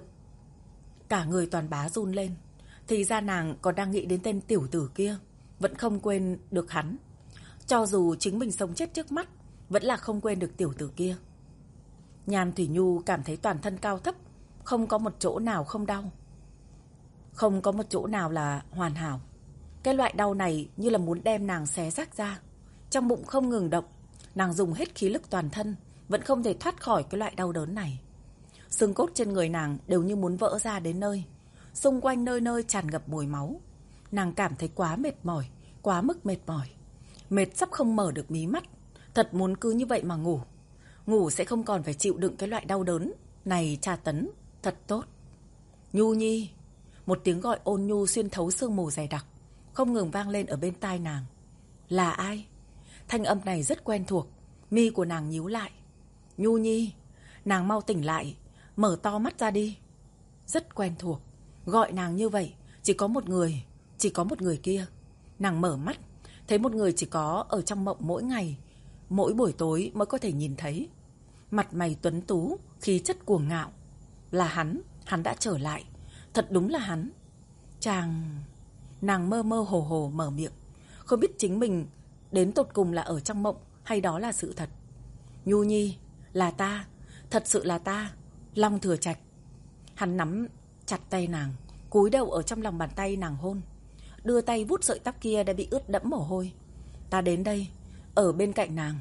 Cả người Toàn Bá run lên. Thì ra nàng còn đang nghĩ đến tên tiểu tử kia, vẫn không quên được hắn. Cho dù chính mình sống chết trước mắt, vẫn là không quên được tiểu tử kia. Nhan Thủy Nhu cảm thấy toàn thân cao thấp, không có một chỗ nào không đau, không có một chỗ nào là hoàn hảo. Cái loại đau này như là muốn đem nàng xé rách ra. Trong bụng không ngừng động, nàng dùng hết khí lực toàn thân, vẫn không thể thoát khỏi cái loại đau đớn này. Xương cốt trên người nàng đều như muốn vỡ ra đến nơi, xung quanh nơi nơi tràn ngập mùi máu. Nàng cảm thấy quá mệt mỏi, quá mức mệt mỏi, mệt sắp không mở được mí mắt. Thật muốn cứ như vậy mà ngủ, ngủ sẽ không còn phải chịu đựng cái loại đau đớn này tra tấn, thật tốt. Nhu Nhi. Một tiếng gọi ôn nhu xuyên thấu sương mù dày đặc, không ngừng vang lên ở bên tai nàng. Là ai? Thanh âm này rất quen thuộc, mi của nàng nhíu lại. Nhu Nhi. Nàng mau tỉnh lại, mở to mắt ra đi. Rất quen thuộc, gọi nàng như vậy, chỉ có một người, chỉ có một người kia. Nàng mở mắt, thấy một người chỉ có ở trong mộng mỗi ngày, mỗi buổi tối mới có thể nhìn thấy. Mặt mày tuấn tú, khí chất cuồng ngạo. Là hắn, hắn đã trở lại, thật đúng là hắn. Chàng... Nàng mơ mơ hồ hồ mở miệng, không biết chính mình đến tột cùng là ở trong mộng hay đó là sự thật. Nhu Nhi, là ta, thật sự là ta, Long Thừa Trạch. Hắn nắm chặt tay nàng, cúi đầu ở trong lòng bàn tay nàng hôn, đưa tay vuốt sợi tóc kia đã bị ướt đẫm mồ hôi. Ta đến đây, ở bên cạnh nàng.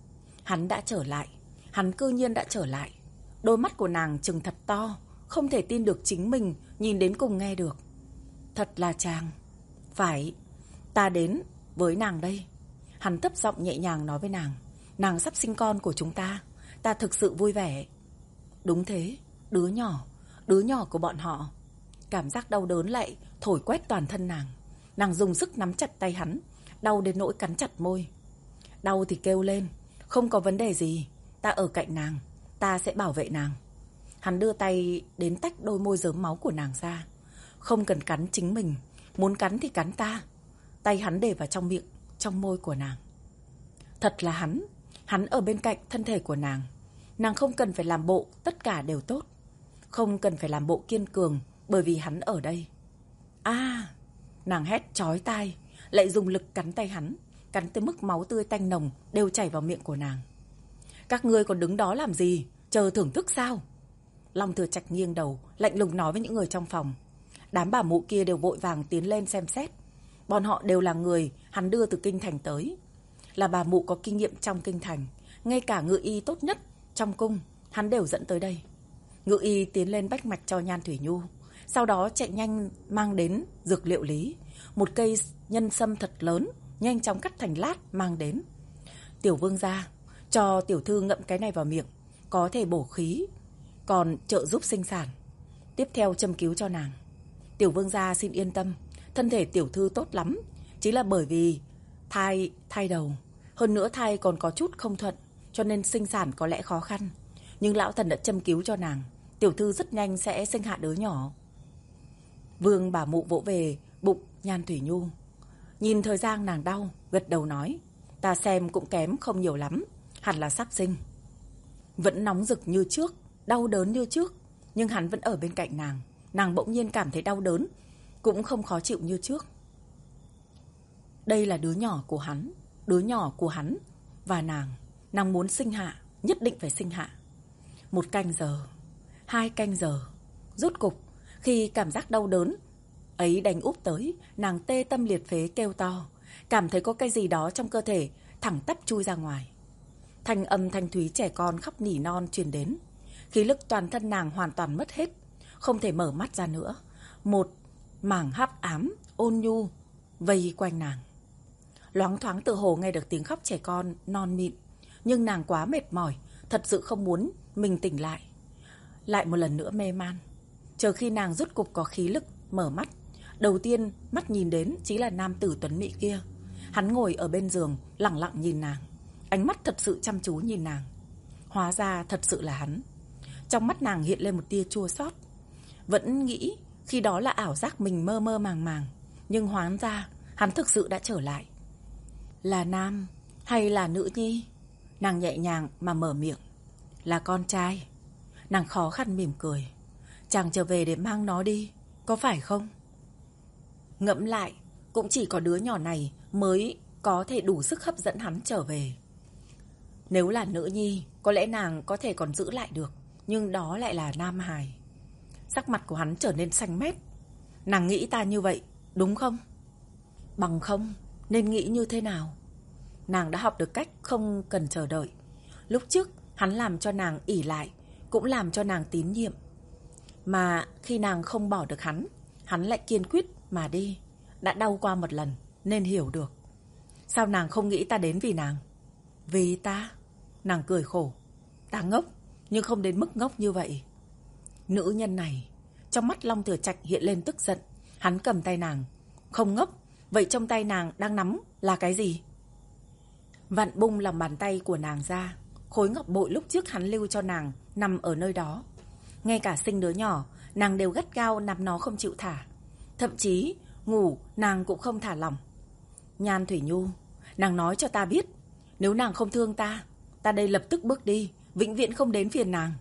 Hắn đã trở lại, hắn cư nhiên đã trở lại. Đôi mắt của nàng trừng thật to, không thể tin được chính mình nhìn đến cùng nghe được. Thật là chàng. Phải, ta đến với nàng đây. Hắn thấp giọng nhẹ nhàng nói với nàng. Nàng sắp sinh con của chúng ta, ta thực sự vui vẻ. Đúng thế, đứa nhỏ, đứa nhỏ của bọn họ. Cảm giác đau đớn lại thổi quét toàn thân nàng. Nàng dùng sức nắm chặt tay hắn, đau đến nỗi cắn chặt môi. Đau thì kêu lên, không có vấn đề gì, ta ở cạnh nàng, ta sẽ bảo vệ nàng. Hắn đưa tay đến tách đôi môi rớm máu của nàng ra. Không cần cắn chính mình, muốn cắn thì cắn ta. Tay hắn để vào trong miệng, trong môi của nàng. Thật là hắn, hắn ở bên cạnh thân thể của nàng. Nàng không cần phải làm bộ tất cả đều tốt. Không cần phải làm bộ kiên cường bởi vì hắn ở đây. À, nàng hét chói tai, lại dùng lực cắn tay hắn, cắn tới mức máu tươi tanh nồng đều chảy vào miệng của nàng. Các ngươi còn đứng đó làm gì? Chờ thưởng thức sao? Long Thừa Trạch nghiêng đầu, lạnh lùng nói với những người trong phòng. Đám bà mụ kia đều vội vàng tiến lên xem xét. Bọn họ đều là người hắn đưa từ kinh thành tới. Là bà mụ có kinh nghiệm trong kinh thành. Ngay cả ngự y tốt nhất trong cung, hắn đều dẫn tới đây. Ngự y tiến lên bách mạch cho Nhan Thủy Nhu. Sau đó chạy nhanh mang đến dược liệu lý. Một cây nhân sâm thật lớn, nhanh chóng cắt thành lát mang đến. Tiểu vương gia, cho tiểu thư ngậm cái này vào miệng, có thể bổ khí, còn trợ giúp sinh sản. Tiếp theo châm cứu cho nàng. Tiểu vương gia xin yên tâm, thân thể tiểu thư tốt lắm, chỉ là bởi vì thai thai đầu, hơn nữa thai còn có chút không thuận, cho nên sinh sản có lẽ khó khăn. Nhưng lão thần đã châm cứu cho nàng, tiểu thư rất nhanh sẽ sinh hạ đứa nhỏ. Vương bà mụ vỗ về bụng Nhan Thủy Nhu, nhìn thời gian nàng đau, gật đầu nói, ta xem cũng kém không nhiều lắm, hẳn là sắp sinh. Vẫn nóng rực như trước, đau đớn như trước, nhưng hắn vẫn ở bên cạnh nàng. Nàng bỗng nhiên cảm thấy đau đớn, cũng không khó chịu như trước. Đây là đứa nhỏ của hắn, đứa nhỏ của hắn và nàng. Nàng muốn sinh hạ, nhất định phải sinh hạ. Một canh giờ, hai canh giờ, rốt cục, khi cảm giác đau đớn ấy đánh úp tới, nàng tê tâm liệt phế kêu to, cảm thấy có cái gì đó trong cơ thể thẳng tắp chui ra ngoài. Thanh âm thanh thúy trẻ con khóc nỉ non truyền đến. Khí lực toàn thân nàng hoàn toàn mất hết, không thể mở mắt ra nữa. Một mảng hắc ám ôn nhu vây quanh nàng. Loáng thoáng tự hồ nghe được tiếng khóc trẻ con non mịn, nhưng nàng quá mệt mỏi, thật sự không muốn mình tỉnh lại. Lại một lần nữa mê man. Chờ khi nàng rốt cục có khí lực mở mắt, đầu tiên mắt nhìn đến chính là nam tử tuấn mỹ kia. Hắn ngồi ở bên giường, lẳng lặng nhìn nàng, ánh mắt thật sự chăm chú nhìn nàng. Hóa ra thật sự là hắn. Trong mắt nàng hiện lên một tia chua xót. Vẫn nghĩ khi đó là ảo giác mình mơ mơ màng màng, nhưng hóa ra hắn thực sự đã trở lại. Là nam hay là nữ nhi? Nàng nhẹ nhàng mà mở miệng. Là con trai. Nàng khó khăn mỉm cười. Chàng trở về để mang nó đi, có phải không? Ngẫm lại, cũng chỉ có đứa nhỏ này mới có thể đủ sức hấp dẫn hắn trở về. Nếu là nữ nhi, có lẽ nàng có thể còn giữ lại được, nhưng đó lại là nam hài. Sắc mặt của hắn trở nên xanh mét. Nàng nghĩ ta như vậy, đúng không? Bằng không, nên nghĩ như thế nào? Nàng đã học được cách không cần chờ đợi. Lúc trước, hắn làm cho nàng ỷ lại, cũng làm cho nàng tín nhiệm. Mà khi nàng không bỏ được hắn, hắn lại kiên quyết mà đi. Đã đau qua một lần, nên hiểu được. Sao nàng không nghĩ ta đến vì nàng? Vì ta? Nàng cười khổ. Ta ngốc, nhưng không đến mức ngốc như vậy. Nữ nhân này, trong mắt Long Thừa Trạch hiện lên tức giận. Hắn cầm tay nàng. Không ngốc, vậy trong tay nàng đang nắm là cái gì? Vặn bung lòng bàn tay của nàng ra. Khối ngọc bội lúc trước hắn lưu cho nàng nằm ở nơi đó. Ngay cả sinh đứa nhỏ, nàng đều gắt gao nắm nó không chịu thả. Thậm chí ngủ nàng cũng không thả lỏng. Nhan Thủy Nhu, nàng nói cho ta biết, nếu nàng không thương ta, ta đây lập tức bước đi, vĩnh viễn không đến phiền nàng.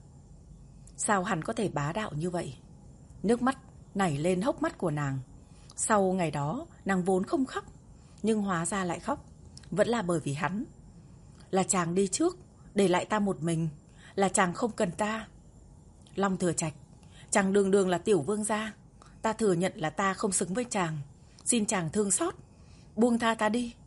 Sao hắn có thể bá đạo như vậy? Nước mắt nảy lên hốc mắt của nàng. Sau ngày đó, nàng vốn không khóc, nhưng hóa ra lại khóc. Vẫn là bởi vì hắn. Là chàng đi trước, để lại ta một mình. Là chàng không cần ta. Long Thừa Trạch, chàng đường đường là tiểu vương gia. Ta thừa nhận là ta không xứng với chàng. Xin chàng thương xót, buông tha ta đi.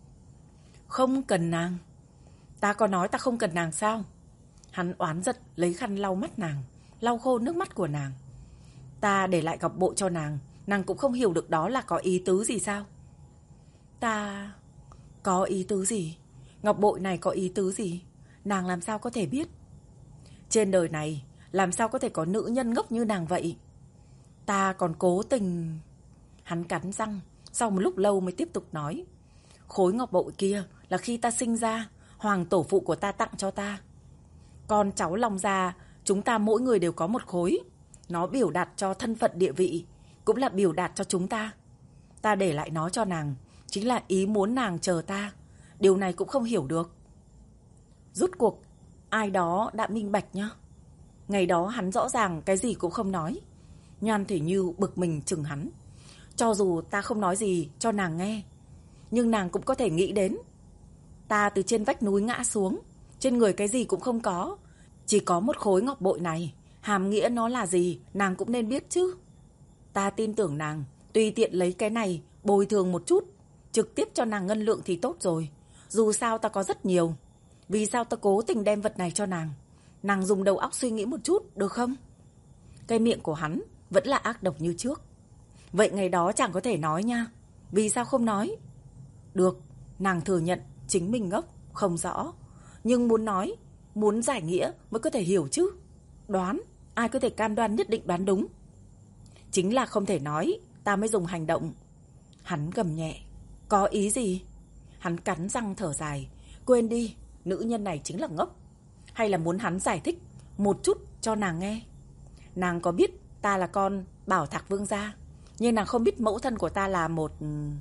Không cần nàng. Ta có nói ta không cần nàng sao? Hắn oán giận lấy khăn lau mắt nàng, lau khô nước mắt của nàng. Ta để lại ngọc bội cho nàng, nàng cũng không hiểu được đó là có ý tứ gì sao? Ta... Có ý tứ gì? Ngọc bội này có ý tứ gì? Nàng làm sao có thể biết? Trên đời này, làm sao có thể có nữ nhân ngốc như nàng vậy? Ta còn cố tình... Hắn cắn răng, sau một lúc lâu mới tiếp tục nói. Khối ngọc bội kia là khi ta sinh ra, hoàng tổ phụ của ta tặng cho ta. Con cháu Long gia, chúng ta mỗi người đều có một khối. Nó biểu đạt cho thân phận địa vị, cũng là biểu đạt cho chúng ta. Ta để lại nó cho nàng, chính là ý muốn nàng chờ ta. Điều này cũng không hiểu được. Rút cuộc, ai đó đã minh bạch nhá. Ngày đó hắn rõ ràng cái gì cũng không nói. Nhan Thủy Như bực mình chừng hắn. Cho dù ta không nói gì cho nàng nghe, nhưng nàng cũng có thể nghĩ đến. Ta từ trên vách núi ngã xuống, trên người cái gì cũng không có, chỉ có một khối ngọc bội này. Hàm nghĩa nó là gì nàng cũng nên biết chứ. Ta tin tưởng nàng, tùy tiện lấy cái này bồi thường một chút, trực tiếp cho nàng ngân lượng thì tốt rồi. Dù sao ta có rất nhiều. Vì sao ta cố tình đem vật này cho nàng? Nàng dùng đầu óc suy nghĩ một chút, được không? Cái miệng của hắn vẫn là ác độc như trước. Vậy ngày đó chẳng có thể nói nha. Vì sao không nói? Được, nàng thừa nhận chính mình ngốc, không rõ. Nhưng muốn nói, muốn giải nghĩa mới có thể hiểu chứ. Đoán, ai có thể cam đoan nhất định đoán đúng? Chính là không thể nói, ta mới dùng hành động. Hắn gầm nhẹ. Có ý gì? Hắn cắn răng thở dài. Quên đi, nữ nhân này chính là ngốc. Hay là muốn hắn giải thích một chút cho nàng nghe? Nàng có biết ta là con Bảo Thạc Vương gia, nhưng nàng không biết mẫu thân của ta là một...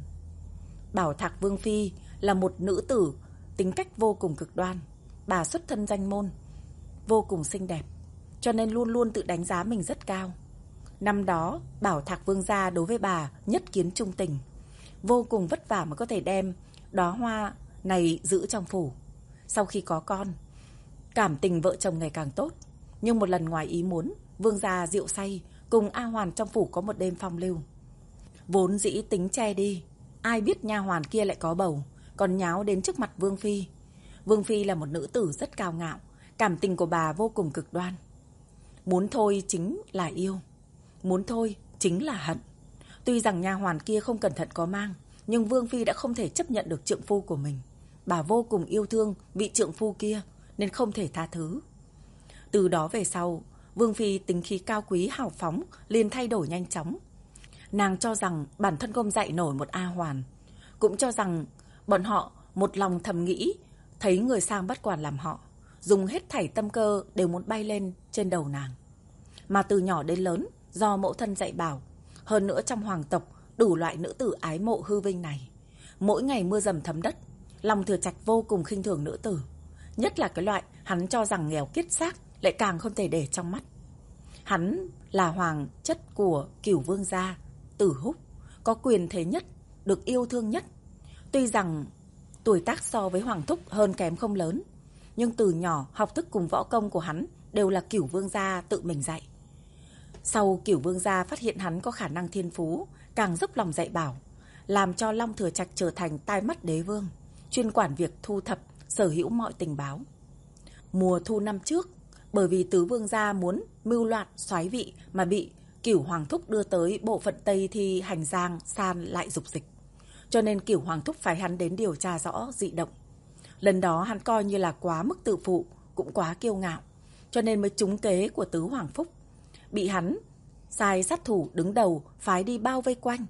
Bảo Thạc Vương Phi là một nữ tử tính cách vô cùng cực đoan. Bà xuất thân danh môn, vô cùng xinh đẹp, cho nên luôn luôn tự đánh giá mình rất cao. Năm đó Bảo Thạc Vương gia đối với bà nhất kiến trung tình, vô cùng vất vả mới có thể đem đóa hoa này giữ trong phủ. Sau khi có con, cảm tình vợ chồng ngày càng tốt. Nhưng một lần ngoài ý muốn, Vương gia rượu say cùng A Hoàn trong phủ có một đêm phong lưu. Vốn dĩ tính che đi, ai biết nha hoàn kia lại có bầu, còn nháo đến trước mặt Vương Phi. Vương Phi là một nữ tử rất cao ngạo, cảm tình của bà vô cùng cực đoan. Muốn thôi chính là yêu, muốn thôi chính là hận. Tuy rằng nha hoàn kia không cẩn thận có mang, nhưng Vương Phi đã không thể chấp nhận được trượng phu của mình. Bà vô cùng yêu thương vị trượng phu kia nên không thể tha thứ. Từ đó về sau, Vương Phi tính khí cao quý hào phóng liền thay đổi nhanh chóng. Nàng cho rằng bản thân không dạy nổi một A Hoàn, cũng cho rằng bọn họ một lòng thầm nghĩ thấy người sang bắt quản làm họ, dùng hết thảy tâm cơ đều muốn bay lên trên đầu nàng. Mà từ nhỏ đến lớn, do mẫu thân dạy bảo, hơn nữa trong hoàng tộc đủ loại nữ tử ái mộ hư vinh này, mỗi ngày mưa dầm thấm đất, lòng Thừa Trạch vô cùng khinh thường nữ tử, nhất là cái loại hắn cho rằng nghèo kiết xác lại càng không thể để trong mắt. Hắn là hoàng chất của Cửu Vương gia, Tử Húc, có quyền thế nhất, được yêu thương nhất. Tuy rằng tuổi tác so với hoàng thúc hơn kém không lớn, nhưng từ nhỏ học thức cùng võ công của hắn đều là Cửu Vương gia tự mình dạy. Sau Cửu Vương gia phát hiện hắn có khả năng thiên phú, càng dốc lòng dạy bảo, làm cho Long Thừa Trạch trở thành tai mắt đế vương, chuyên quản việc thu thập, sở hữu mọi tình báo. Mùa thu năm trước, bởi vì tứ vương gia muốn mưu loạn soái vị mà bị Cửu Hoàng thúc đưa tới bộ phận Tây Thi hành giang san lại dục dịch, cho nên Cửu Hoàng thúc phái hắn đến điều tra rõ dị động. Lần đó hắn coi như là quá mức tự phụ, cũng quá kiêu ngạo, cho nên mới trúng kế của tứ Hoàng Phúc, bị hắn sai sát thủ đứng đầu phái đi bao vây quanh,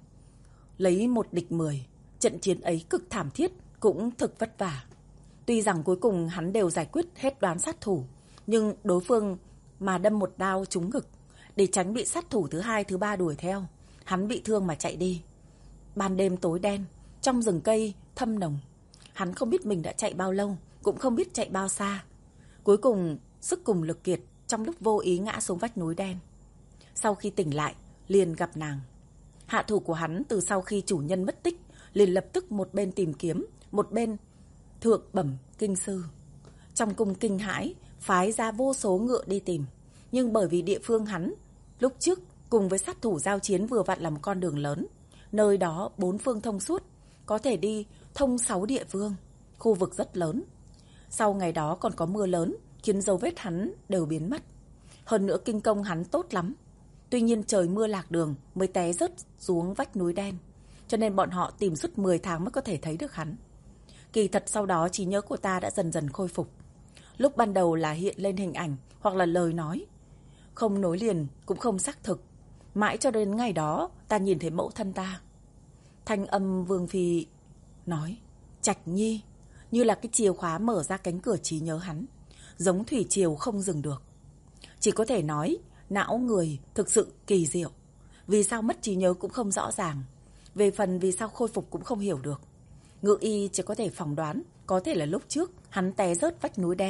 lấy một địch mười. Trận chiến ấy cực thảm thiết, cũng thực vất vả. Tuy rằng cuối cùng hắn đều giải quyết hết đoán sát thủ, nhưng đối phương mà đâm một đao trúng ngực, để tránh bị sát thủ thứ hai thứ ba đuổi theo, hắn bị thương mà chạy đi. Ban đêm tối đen, trong rừng cây thâm nồng, hắn không biết mình đã chạy bao lâu, cũng không biết chạy bao xa. Cuối cùng sức cùng lực kiệt, trong lúc vô ý ngã xuống vách núi đen. Sau khi tỉnh lại, liền gặp nàng. Hạ thủ của hắn từ sau khi chủ nhân mất tích, liền lập tức một bên tìm kiếm, một bên thượng bẩm kinh sư. Trong cung kinh hãi, phái ra vô số ngựa đi tìm. Nhưng bởi vì địa phương hắn lúc trước cùng với sát thủ giao chiến vừa vặn là một con đường lớn, nơi đó bốn phương thông suốt, có thể đi thông sáu địa phương, khu vực rất lớn. Sau ngày đó còn có mưa lớn, khiến dấu vết hắn đều biến mất. Hơn nữa kinh công hắn tốt lắm. Tuy nhiên trời mưa lạc đường mới té rớt xuống vách núi đen, cho nên bọn họ tìm suốt mười tháng mới có thể thấy được hắn. Kỳ thật sau đó trí nhớ của ta đã dần dần khôi phục. Lúc ban đầu là hiện lên hình ảnh hoặc là lời nói, không nối liền cũng không xác thực. Mãi cho đến ngày đó ta nhìn thấy mẫu thân ta. Thanh âm Vương Phi nói, Trạch Nhi, như là cái chìa khóa mở ra cánh cửa trí nhớ hắn, giống thủy triều không dừng được. Chỉ có thể nói não người thực sự kỳ diệu. Vì sao mất trí nhớ cũng không rõ ràng, về phần vì sao khôi phục cũng không hiểu được. Ngự y chỉ có thể phỏng đoán, có thể là lúc trước hắn té rớt vách núi đen,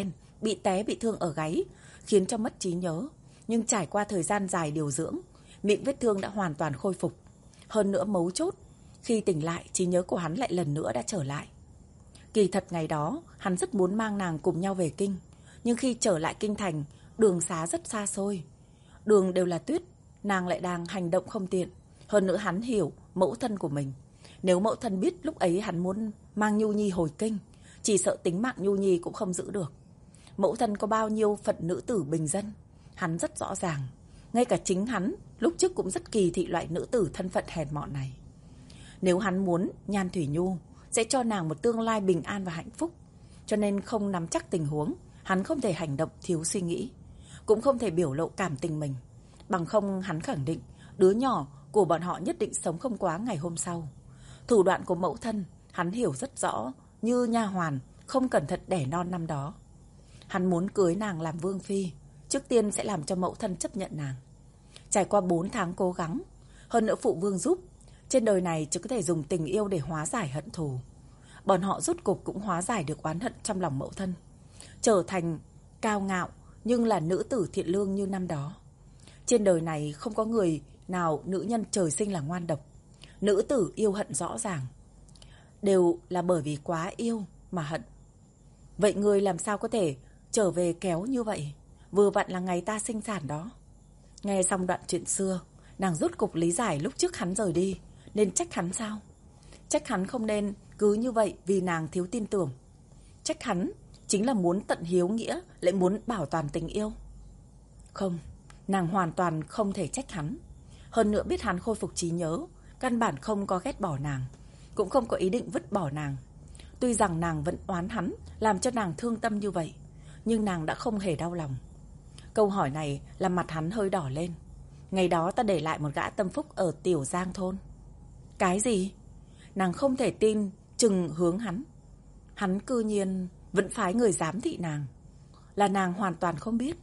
bị té bị thương ở gáy, khiến cho mất trí nhớ. Nhưng trải qua thời gian dài điều dưỡng, miệng vết thương đã hoàn toàn khôi phục. Hơn nữa mấu chốt, khi tỉnh lại, trí nhớ của hắn lại lần nữa đã trở lại. Kỳ thật ngày đó, hắn rất muốn mang nàng cùng nhau về kinh. Nhưng khi trở lại kinh thành, đường xá rất xa xôi. Đường đều là tuyết, nàng lại đang hành động không tiện. Hơn nữa hắn hiểu mẫu thân của mình. Nếu mẫu thân biết lúc ấy hắn muốn mang Nhu Nhi hồi kinh, chỉ sợ tính mạng Nhu Nhi cũng không giữ được. Mẫu thân có bao nhiêu phận nữ tử bình dân, hắn rất rõ ràng. Ngay cả chính hắn lúc trước cũng rất kỳ thị loại nữ tử thân phận hèn mọn này. Nếu hắn muốn Nhan Thủy Nhu sẽ cho nàng một tương lai bình an và hạnh phúc, cho nên không nắm chắc tình huống, hắn không thể hành động thiếu suy nghĩ, cũng không thể biểu lộ cảm tình mình. Bằng không hắn khẳng định đứa nhỏ của bọn họ nhất định sống không quá ngày hôm sau. Thủ đoạn của mẫu thân hắn hiểu rất rõ, như nha hoàn không cẩn thận đẻ non năm đó. Hắn muốn cưới nàng làm vương phi, trước tiên sẽ làm cho mẫu thân chấp nhận nàng. Trải qua bốn tháng cố gắng, hơn nữa phụ vương giúp, trên đời này chỉ có thể dùng tình yêu để hóa giải hận thù. Bọn họ rốt cục cũng hóa giải được oán hận trong lòng mẫu thân, trở thành cao ngạo nhưng là nữ tử thiện lương như năm đó. Trên đời này không có người nào nữ nhân trời sinh là ngoan độc. Nữ tử yêu hận rõ ràng, đều là bởi vì quá yêu mà hận. Vậy người làm sao có thể trở về kéo như vậy? Vừa vặn là ngày ta sinh sản đó. Nghe xong đoạn chuyện xưa, nàng rốt cục lý giải lúc trước hắn rời đi, nên trách hắn sao? Trách hắn không nên cứ như vậy vì nàng thiếu tin tưởng. Trách hắn chính là muốn tận hiếu nghĩa, lại muốn bảo toàn tình yêu. Không, nàng hoàn toàn không thể trách hắn. Hơn nữa biết hắn khôi phục trí nhớ, căn bản không có ghét bỏ nàng, cũng không có ý định vứt bỏ nàng. Tuy rằng nàng vẫn oán hắn, làm cho nàng thương tâm như vậy, nhưng nàng đã không hề đau lòng. Câu hỏi này làm mặt hắn hơi đỏ lên. Ngày đó ta để lại một gã tâm phúc ở Tiểu Giang thôn. Cái gì? Nàng không thể tin, chừng hướng hắn. Hắn cư nhiên vẫn phái người giám thị nàng. Là nàng hoàn toàn không biết.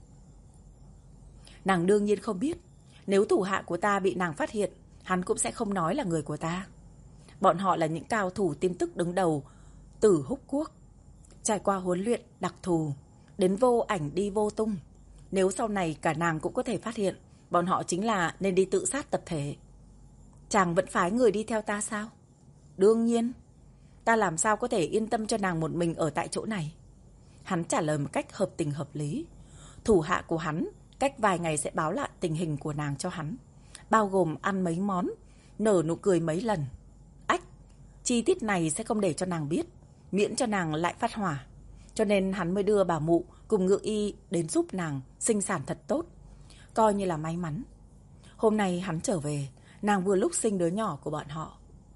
Nàng đương nhiên không biết. Nếu thủ hạ của ta bị nàng phát hiện, hắn cũng sẽ không nói là người của ta. Bọn họ là những cao thủ tin tức đứng đầu Tử Húc Quốc, trải qua huấn luyện đặc thù, đến vô ảnh đi vô tung. Nếu sau này cả nàng cũng có thể phát hiện, bọn họ chính là nên đi tự sát tập thể. Chàng vẫn phái người đi theo ta sao? Đương nhiên. Ta làm sao có thể yên tâm cho nàng một mình ở tại chỗ này? Hắn trả lời một cách hợp tình hợp lý. Thủ hạ của hắn cách vài ngày sẽ báo lại tình hình của nàng cho hắn, bao gồm ăn mấy món, nở nụ cười mấy lần. Ách, chi tiết này sẽ không để cho nàng biết, miễn cho nàng lại phát hỏa. Cho nên hắn mới đưa bà mụ cùng ngự y đến giúp nàng sinh sản thật tốt, coi như là may mắn. Hôm nay hắn trở về, nàng vừa lúc sinh đứa nhỏ của bọn họ.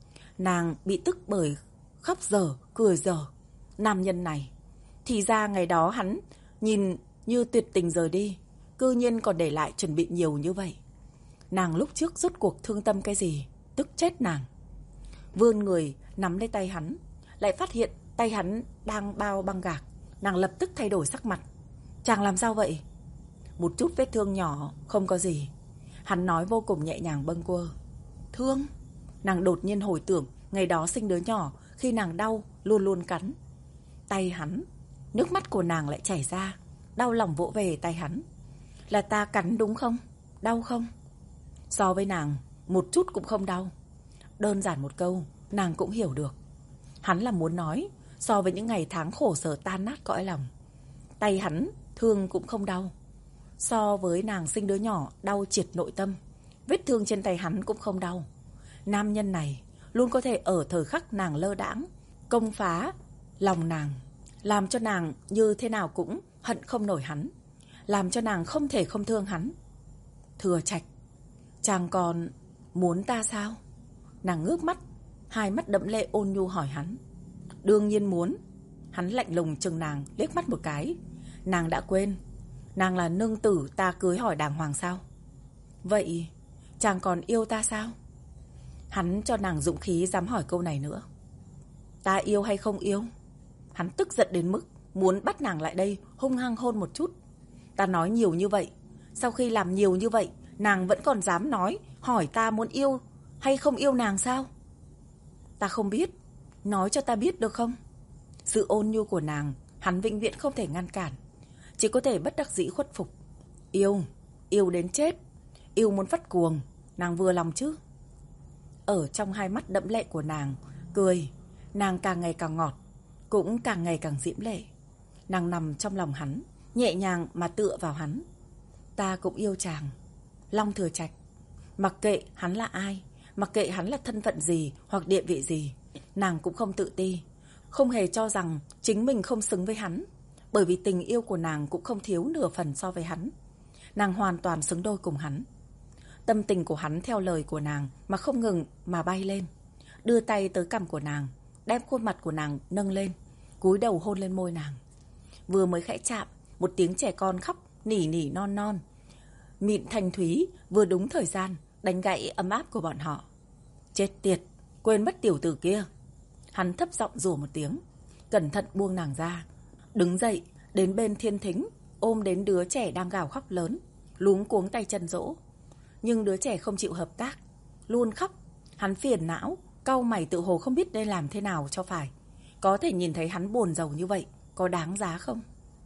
Nàng bị tức bởi khóc dở, cười dở. Nam nhân này, thì ra ngày đó hắn nhìn như tuyệt tình rời đi, cư nhiên còn để lại chuẩn bị nhiều như vậy. Nàng lúc trước rốt cuộc thương tâm cái gì, tức chết nàng. Vươn người nắm lấy tay hắn, lại phát hiện tay hắn đang bao băng gạc. Nàng lập tức thay đổi sắc mặt. Chàng làm sao vậy? Một chút vết thương nhỏ, không có gì. Hắn nói vô cùng nhẹ nhàng bâng quơ. Thương? Nàng đột nhiên hồi tưởng ngày đó sinh đứa nhỏ, khi nàng đau luôn luôn cắn tay hắn. Nước mắt của nàng lại chảy ra, đau lòng vỗ về tay hắn. Là ta cắn đúng không? Đau không? So với nàng, một chút cũng không đau. Đơn giản một câu, nàng cũng hiểu được. Hắn là muốn nói, so với những ngày tháng khổ sở tan nát cõi lòng, tay hắn thương cũng không đau. So với nàng sinh đứa nhỏ đau triệt nội tâm, vết thương trên tay hắn cũng không đau. Nam nhân này luôn có thể ở thời khắc nàng lơ đãng công phá lòng nàng, làm cho nàng như thế nào cũng hận không nổi hắn, làm cho nàng không thể không thương hắn. Thừa Trạch, chàng còn muốn ta sao? Nàng ngước mắt, hai mắt đẫm lệ ôn nhu hỏi hắn. Đương nhiên muốn. Hắn lạnh lùng chừng nàng liếc mắt một cái. Nàng đã quên, nàng là nương tử ta cưới hỏi đàng hoàng sao? Vậy chàng còn yêu ta sao? Hắn cho nàng dũng khí dám hỏi câu này nữa. Ta yêu hay không yêu? Hắn tức giận đến mức muốn bắt nàng lại đây hung hăng hôn một chút. Ta nói nhiều như vậy, sau khi làm nhiều như vậy, nàng vẫn còn dám nói hỏi ta muốn yêu hay không yêu nàng sao? Ta không biết, nói cho ta biết được không? Sự ôn nhu của nàng hắn vĩnh viễn không thể ngăn cản. chỉ có thể bất đắc dĩ khuất phục. Yêu, yêu đến chết, yêu muốn phát cuồng, nàng vừa lòng chứ? Ở trong hai mắt đẫm lệ của nàng, cười, nàng càng ngày càng ngọt, cũng càng ngày càng diễm lệ. Nàng nằm trong lòng hắn, nhẹ nhàng mà tựa vào hắn. Ta cũng yêu chàng, Long Thừa Trạch. Mặc kệ hắn là ai, mặc kệ hắn là thân phận gì hoặc địa vị gì, nàng cũng không tự ti, không hề cho rằng chính mình không xứng với hắn, bởi vì tình yêu của nàng cũng không thiếu nửa phần so với hắn. Nàng hoàn toàn xứng đôi cùng hắn. Tâm tình của hắn theo lời của nàng mà không ngừng mà bay lên, đưa tay tới cằm của nàng, đem khuôn mặt của nàng nâng lên, cúi đầu hôn lên môi nàng. Vừa mới khẽ chạm, một tiếng trẻ con khóc nỉ nỉ non non, mịn thanh thúy, vừa đúng thời gian đánh gãy ấm áp của bọn họ. Chết tiệt, quên mất tiểu tử kia. Hắn thấp giọng rủa một tiếng, cẩn thận buông nàng ra, đứng dậy đến bên Thiên Thính, ôm đến đứa trẻ đang gào khóc lớn, luống cuống tay chân dỗ. Nhưng đứa trẻ không chịu hợp tác, luôn khóc. Hắn phiền não, cau mày tự hồ không biết nên làm thế nào cho phải. Có thể nhìn thấy hắn buồn rầu như vậy, có đáng giá không?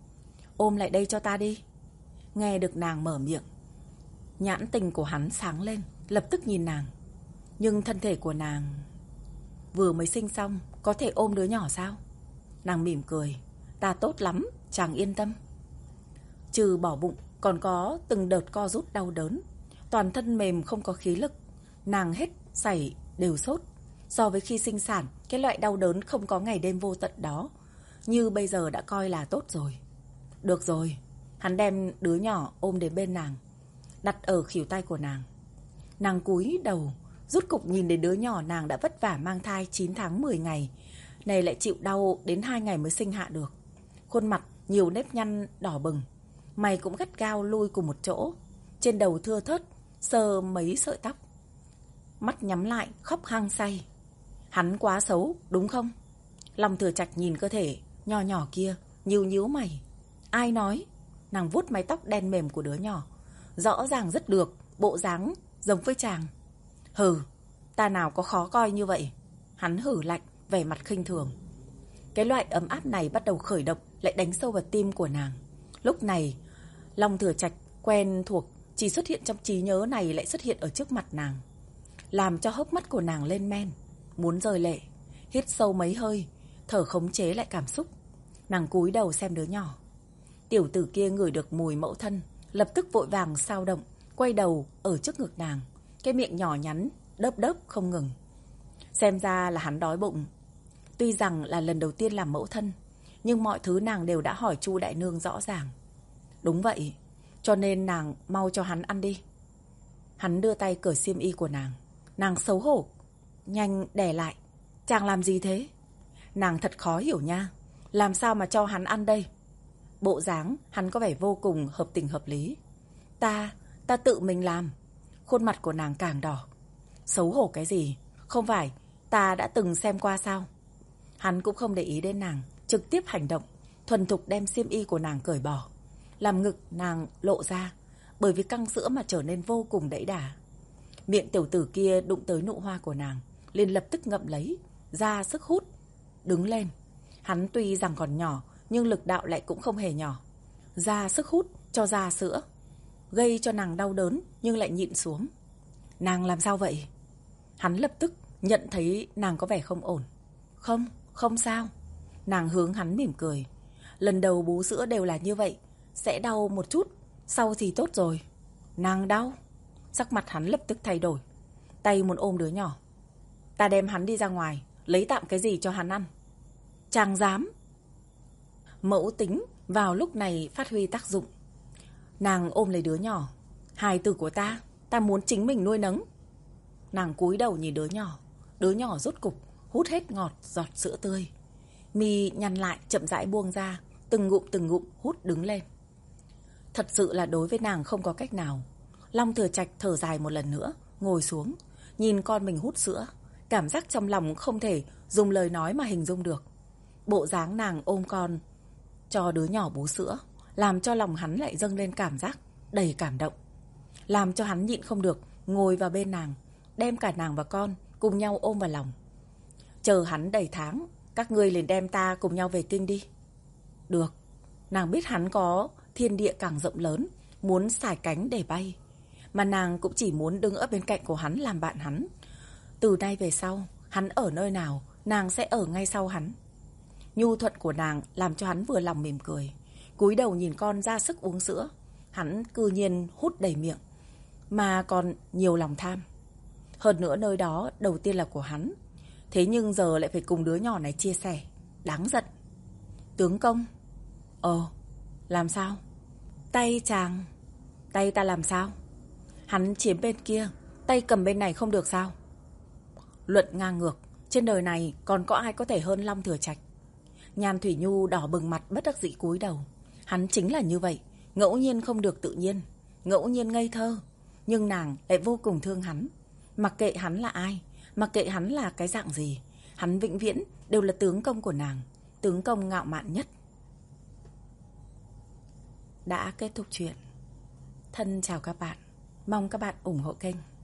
Ôm lại đây cho ta đi. Nghe được nàng mở miệng, nhãn tình của hắn sáng lên, lập tức nhìn nàng. Nhưng thân thể của nàng vừa mới sinh xong, có thể ôm đứa nhỏ sao? Nàng mỉm cười, ta tốt lắm, chàng yên tâm. Trừ bỏ bụng, còn có từng đợt co rút đau đớn, toàn thân mềm không có khí lực. Nàng hết sảy đều sốt. So với khi sinh sản, cái loại đau đớn không có ngày đêm vô tận đó, như bây giờ đã coi là tốt rồi. Được rồi. Hắn đem đứa nhỏ ôm đến bên nàng, đặt ở khuỷu tay của nàng. Nàng cúi đầu, rút cục nhìn đến đứa nhỏ nàng đã vất vả mang thai chín tháng mười ngày, này lại chịu đau đến hai ngày mới sinh hạ được. Khuôn mặt nhiều nếp nhăn đỏ bừng, mày cũng gắt gao lui cùng một chỗ, trên đầu thưa thớt sờ mấy sợi tóc. Mắt nhắm lại khóc hăng say. Hắn quá xấu đúng không? Long Thừa Trạch nhìn cơ thể nho nhỏ kia, nhíu nhíu mày. Ai nói? Nàng vuốt mái tóc đen mềm của đứa nhỏ, rõ ràng rất được, bộ dáng giống với chàng. Hừ, ta nào có khó coi như vậy. Hắn hử lạnh, vẻ mặt khinh thường. Cái loại ấm áp này bắt đầu khởi động, lại đánh sâu vào tim của nàng. Lúc này Long Thừa Trạch quen thuộc chỉ xuất hiện trong trí nhớ này lại xuất hiện ở trước mặt nàng, làm cho hốc mắt của nàng lên men, muốn rơi lệ. Hít sâu mấy hơi, thở khống chế lại cảm xúc. Nàng cúi đầu xem đứa nhỏ. Tiểu tử kia ngửi được mùi mẫu thân, lập tức vội vàng sao động, quay đầu ở trước ngực nàng, cái miệng nhỏ nhắn đớp đớp không ngừng. Xem ra là hắn đói bụng. Tuy rằng là lần đầu tiên làm mẫu thân, nhưng mọi thứ nàng đều đã hỏi Chu đại nương rõ ràng. Đúng vậy, cho nên nàng mau cho hắn ăn đi. Hắn đưa tay cởi xiêm y của nàng. Nàng xấu hổ, nhanh đè lại. Chàng làm gì thế? Nàng thật khó hiểu nha. Làm sao mà cho hắn ăn đây? Bộ dáng hắn có vẻ vô cùng hợp tình hợp lý. Ta, ta tự mình làm. Khuôn mặt của nàng càng đỏ. Xấu hổ cái gì? Không phải ta đã từng xem qua sao? Hắn cũng không để ý đến nàng, trực tiếp hành động, thuần thục đem xiêm y của nàng cởi bỏ, làm ngực nàng lộ ra, bởi vì căng sữa mà trở nên vô cùng đẫy đà. Miệng tiểu tử kia đụng tới nụ hoa của nàng, liền lập tức ngậm lấy, ra sức hút, đứng lên. Hắn tuy rằng còn nhỏ, nhưng lực đạo lại cũng không hề nhỏ. Ra sức hút cho ra sữa, gây cho nàng đau đớn nhưng lại nhịn xuống. Nàng làm sao vậy? Hắn lập tức nhận thấy nàng có vẻ không ổn. Không, không sao. Nàng hướng hắn mỉm cười. Lần đầu bú sữa đều là như vậy, sẽ đau một chút, sau thì tốt rồi. Nàng đau. Sắc mặt hắn lập tức thay đổi, tay muốn ôm đứa nhỏ. Ta đem hắn đi ra ngoài, lấy tạm cái gì cho hắn ăn. Chàng dám. Mẫu tính vào lúc này phát huy tác dụng. Nàng ôm lấy đứa nhỏ. Hài tử của ta, ta muốn chính mình nuôi nấng. Nàng cúi đầu nhìn đứa nhỏ. Đứa nhỏ rốt cục hút hết ngọt giọt sữa tươi. Mi nhăn lại chậm rãi buông ra, từng ngụm từng ngụm hút đứng lên. Thật sự là đối với nàng không có cách nào. Long Thừa Trạch thở dài một lần nữa, ngồi xuống, nhìn con mình hút sữa. Cảm giác trong lòng không thể dùng lời nói mà hình dung được. Bộ dáng nàng ôm con cho đứa nhỏ bú sữa, làm cho lòng hắn lại dâng lên cảm giác đầy cảm động, làm cho hắn nhịn không được ngồi vào bên nàng, đem cả nàng và con cùng nhau ôm vào lòng. Chờ hắn đầy tháng, các ngươi liền đem ta cùng nhau về kinh đi. Được. Nàng biết hắn có thiên địa càng rộng lớn, muốn xải cánh để bay. Mà nàng cũng chỉ muốn đứng ở bên cạnh của hắn làm bạn hắn. Từ nay về sau, hắn ở nơi nào, nàng sẽ ở ngay sau hắn. Nhu thuận của nàng làm cho hắn vừa lòng mỉm cười. Cúi đầu nhìn con ra sức uống sữa, hắn cư nhiên hút đầy miệng, mà còn nhiều lòng tham. Hơn nữa nơi đó đầu tiên là của hắn, thế nhưng giờ lại phải cùng đứa nhỏ này chia sẻ. Đáng giận. Tướng công. Ờ, làm sao? Tay chàng. Tay ta làm sao? Hắn chiếm bên kia, tay cầm bên này không được sao? Luận ngang ngược, trên đời này còn có ai có thể hơn Long Thừa Trạch. Nhan Thủy Nhu đỏ bừng mặt bất đắc dĩ cúi đầu. Hắn chính là như vậy, ngẫu nhiên không được tự nhiên, ngẫu nhiên ngây thơ. Nhưng nàng lại vô cùng thương hắn. Mặc kệ hắn là ai, mặc kệ hắn là cái dạng gì, hắn vĩnh viễn đều là tướng công của nàng, tướng công ngạo mạn nhất. Đã kết thúc chuyện. Thân chào các bạn, mong các bạn ủng hộ kênh.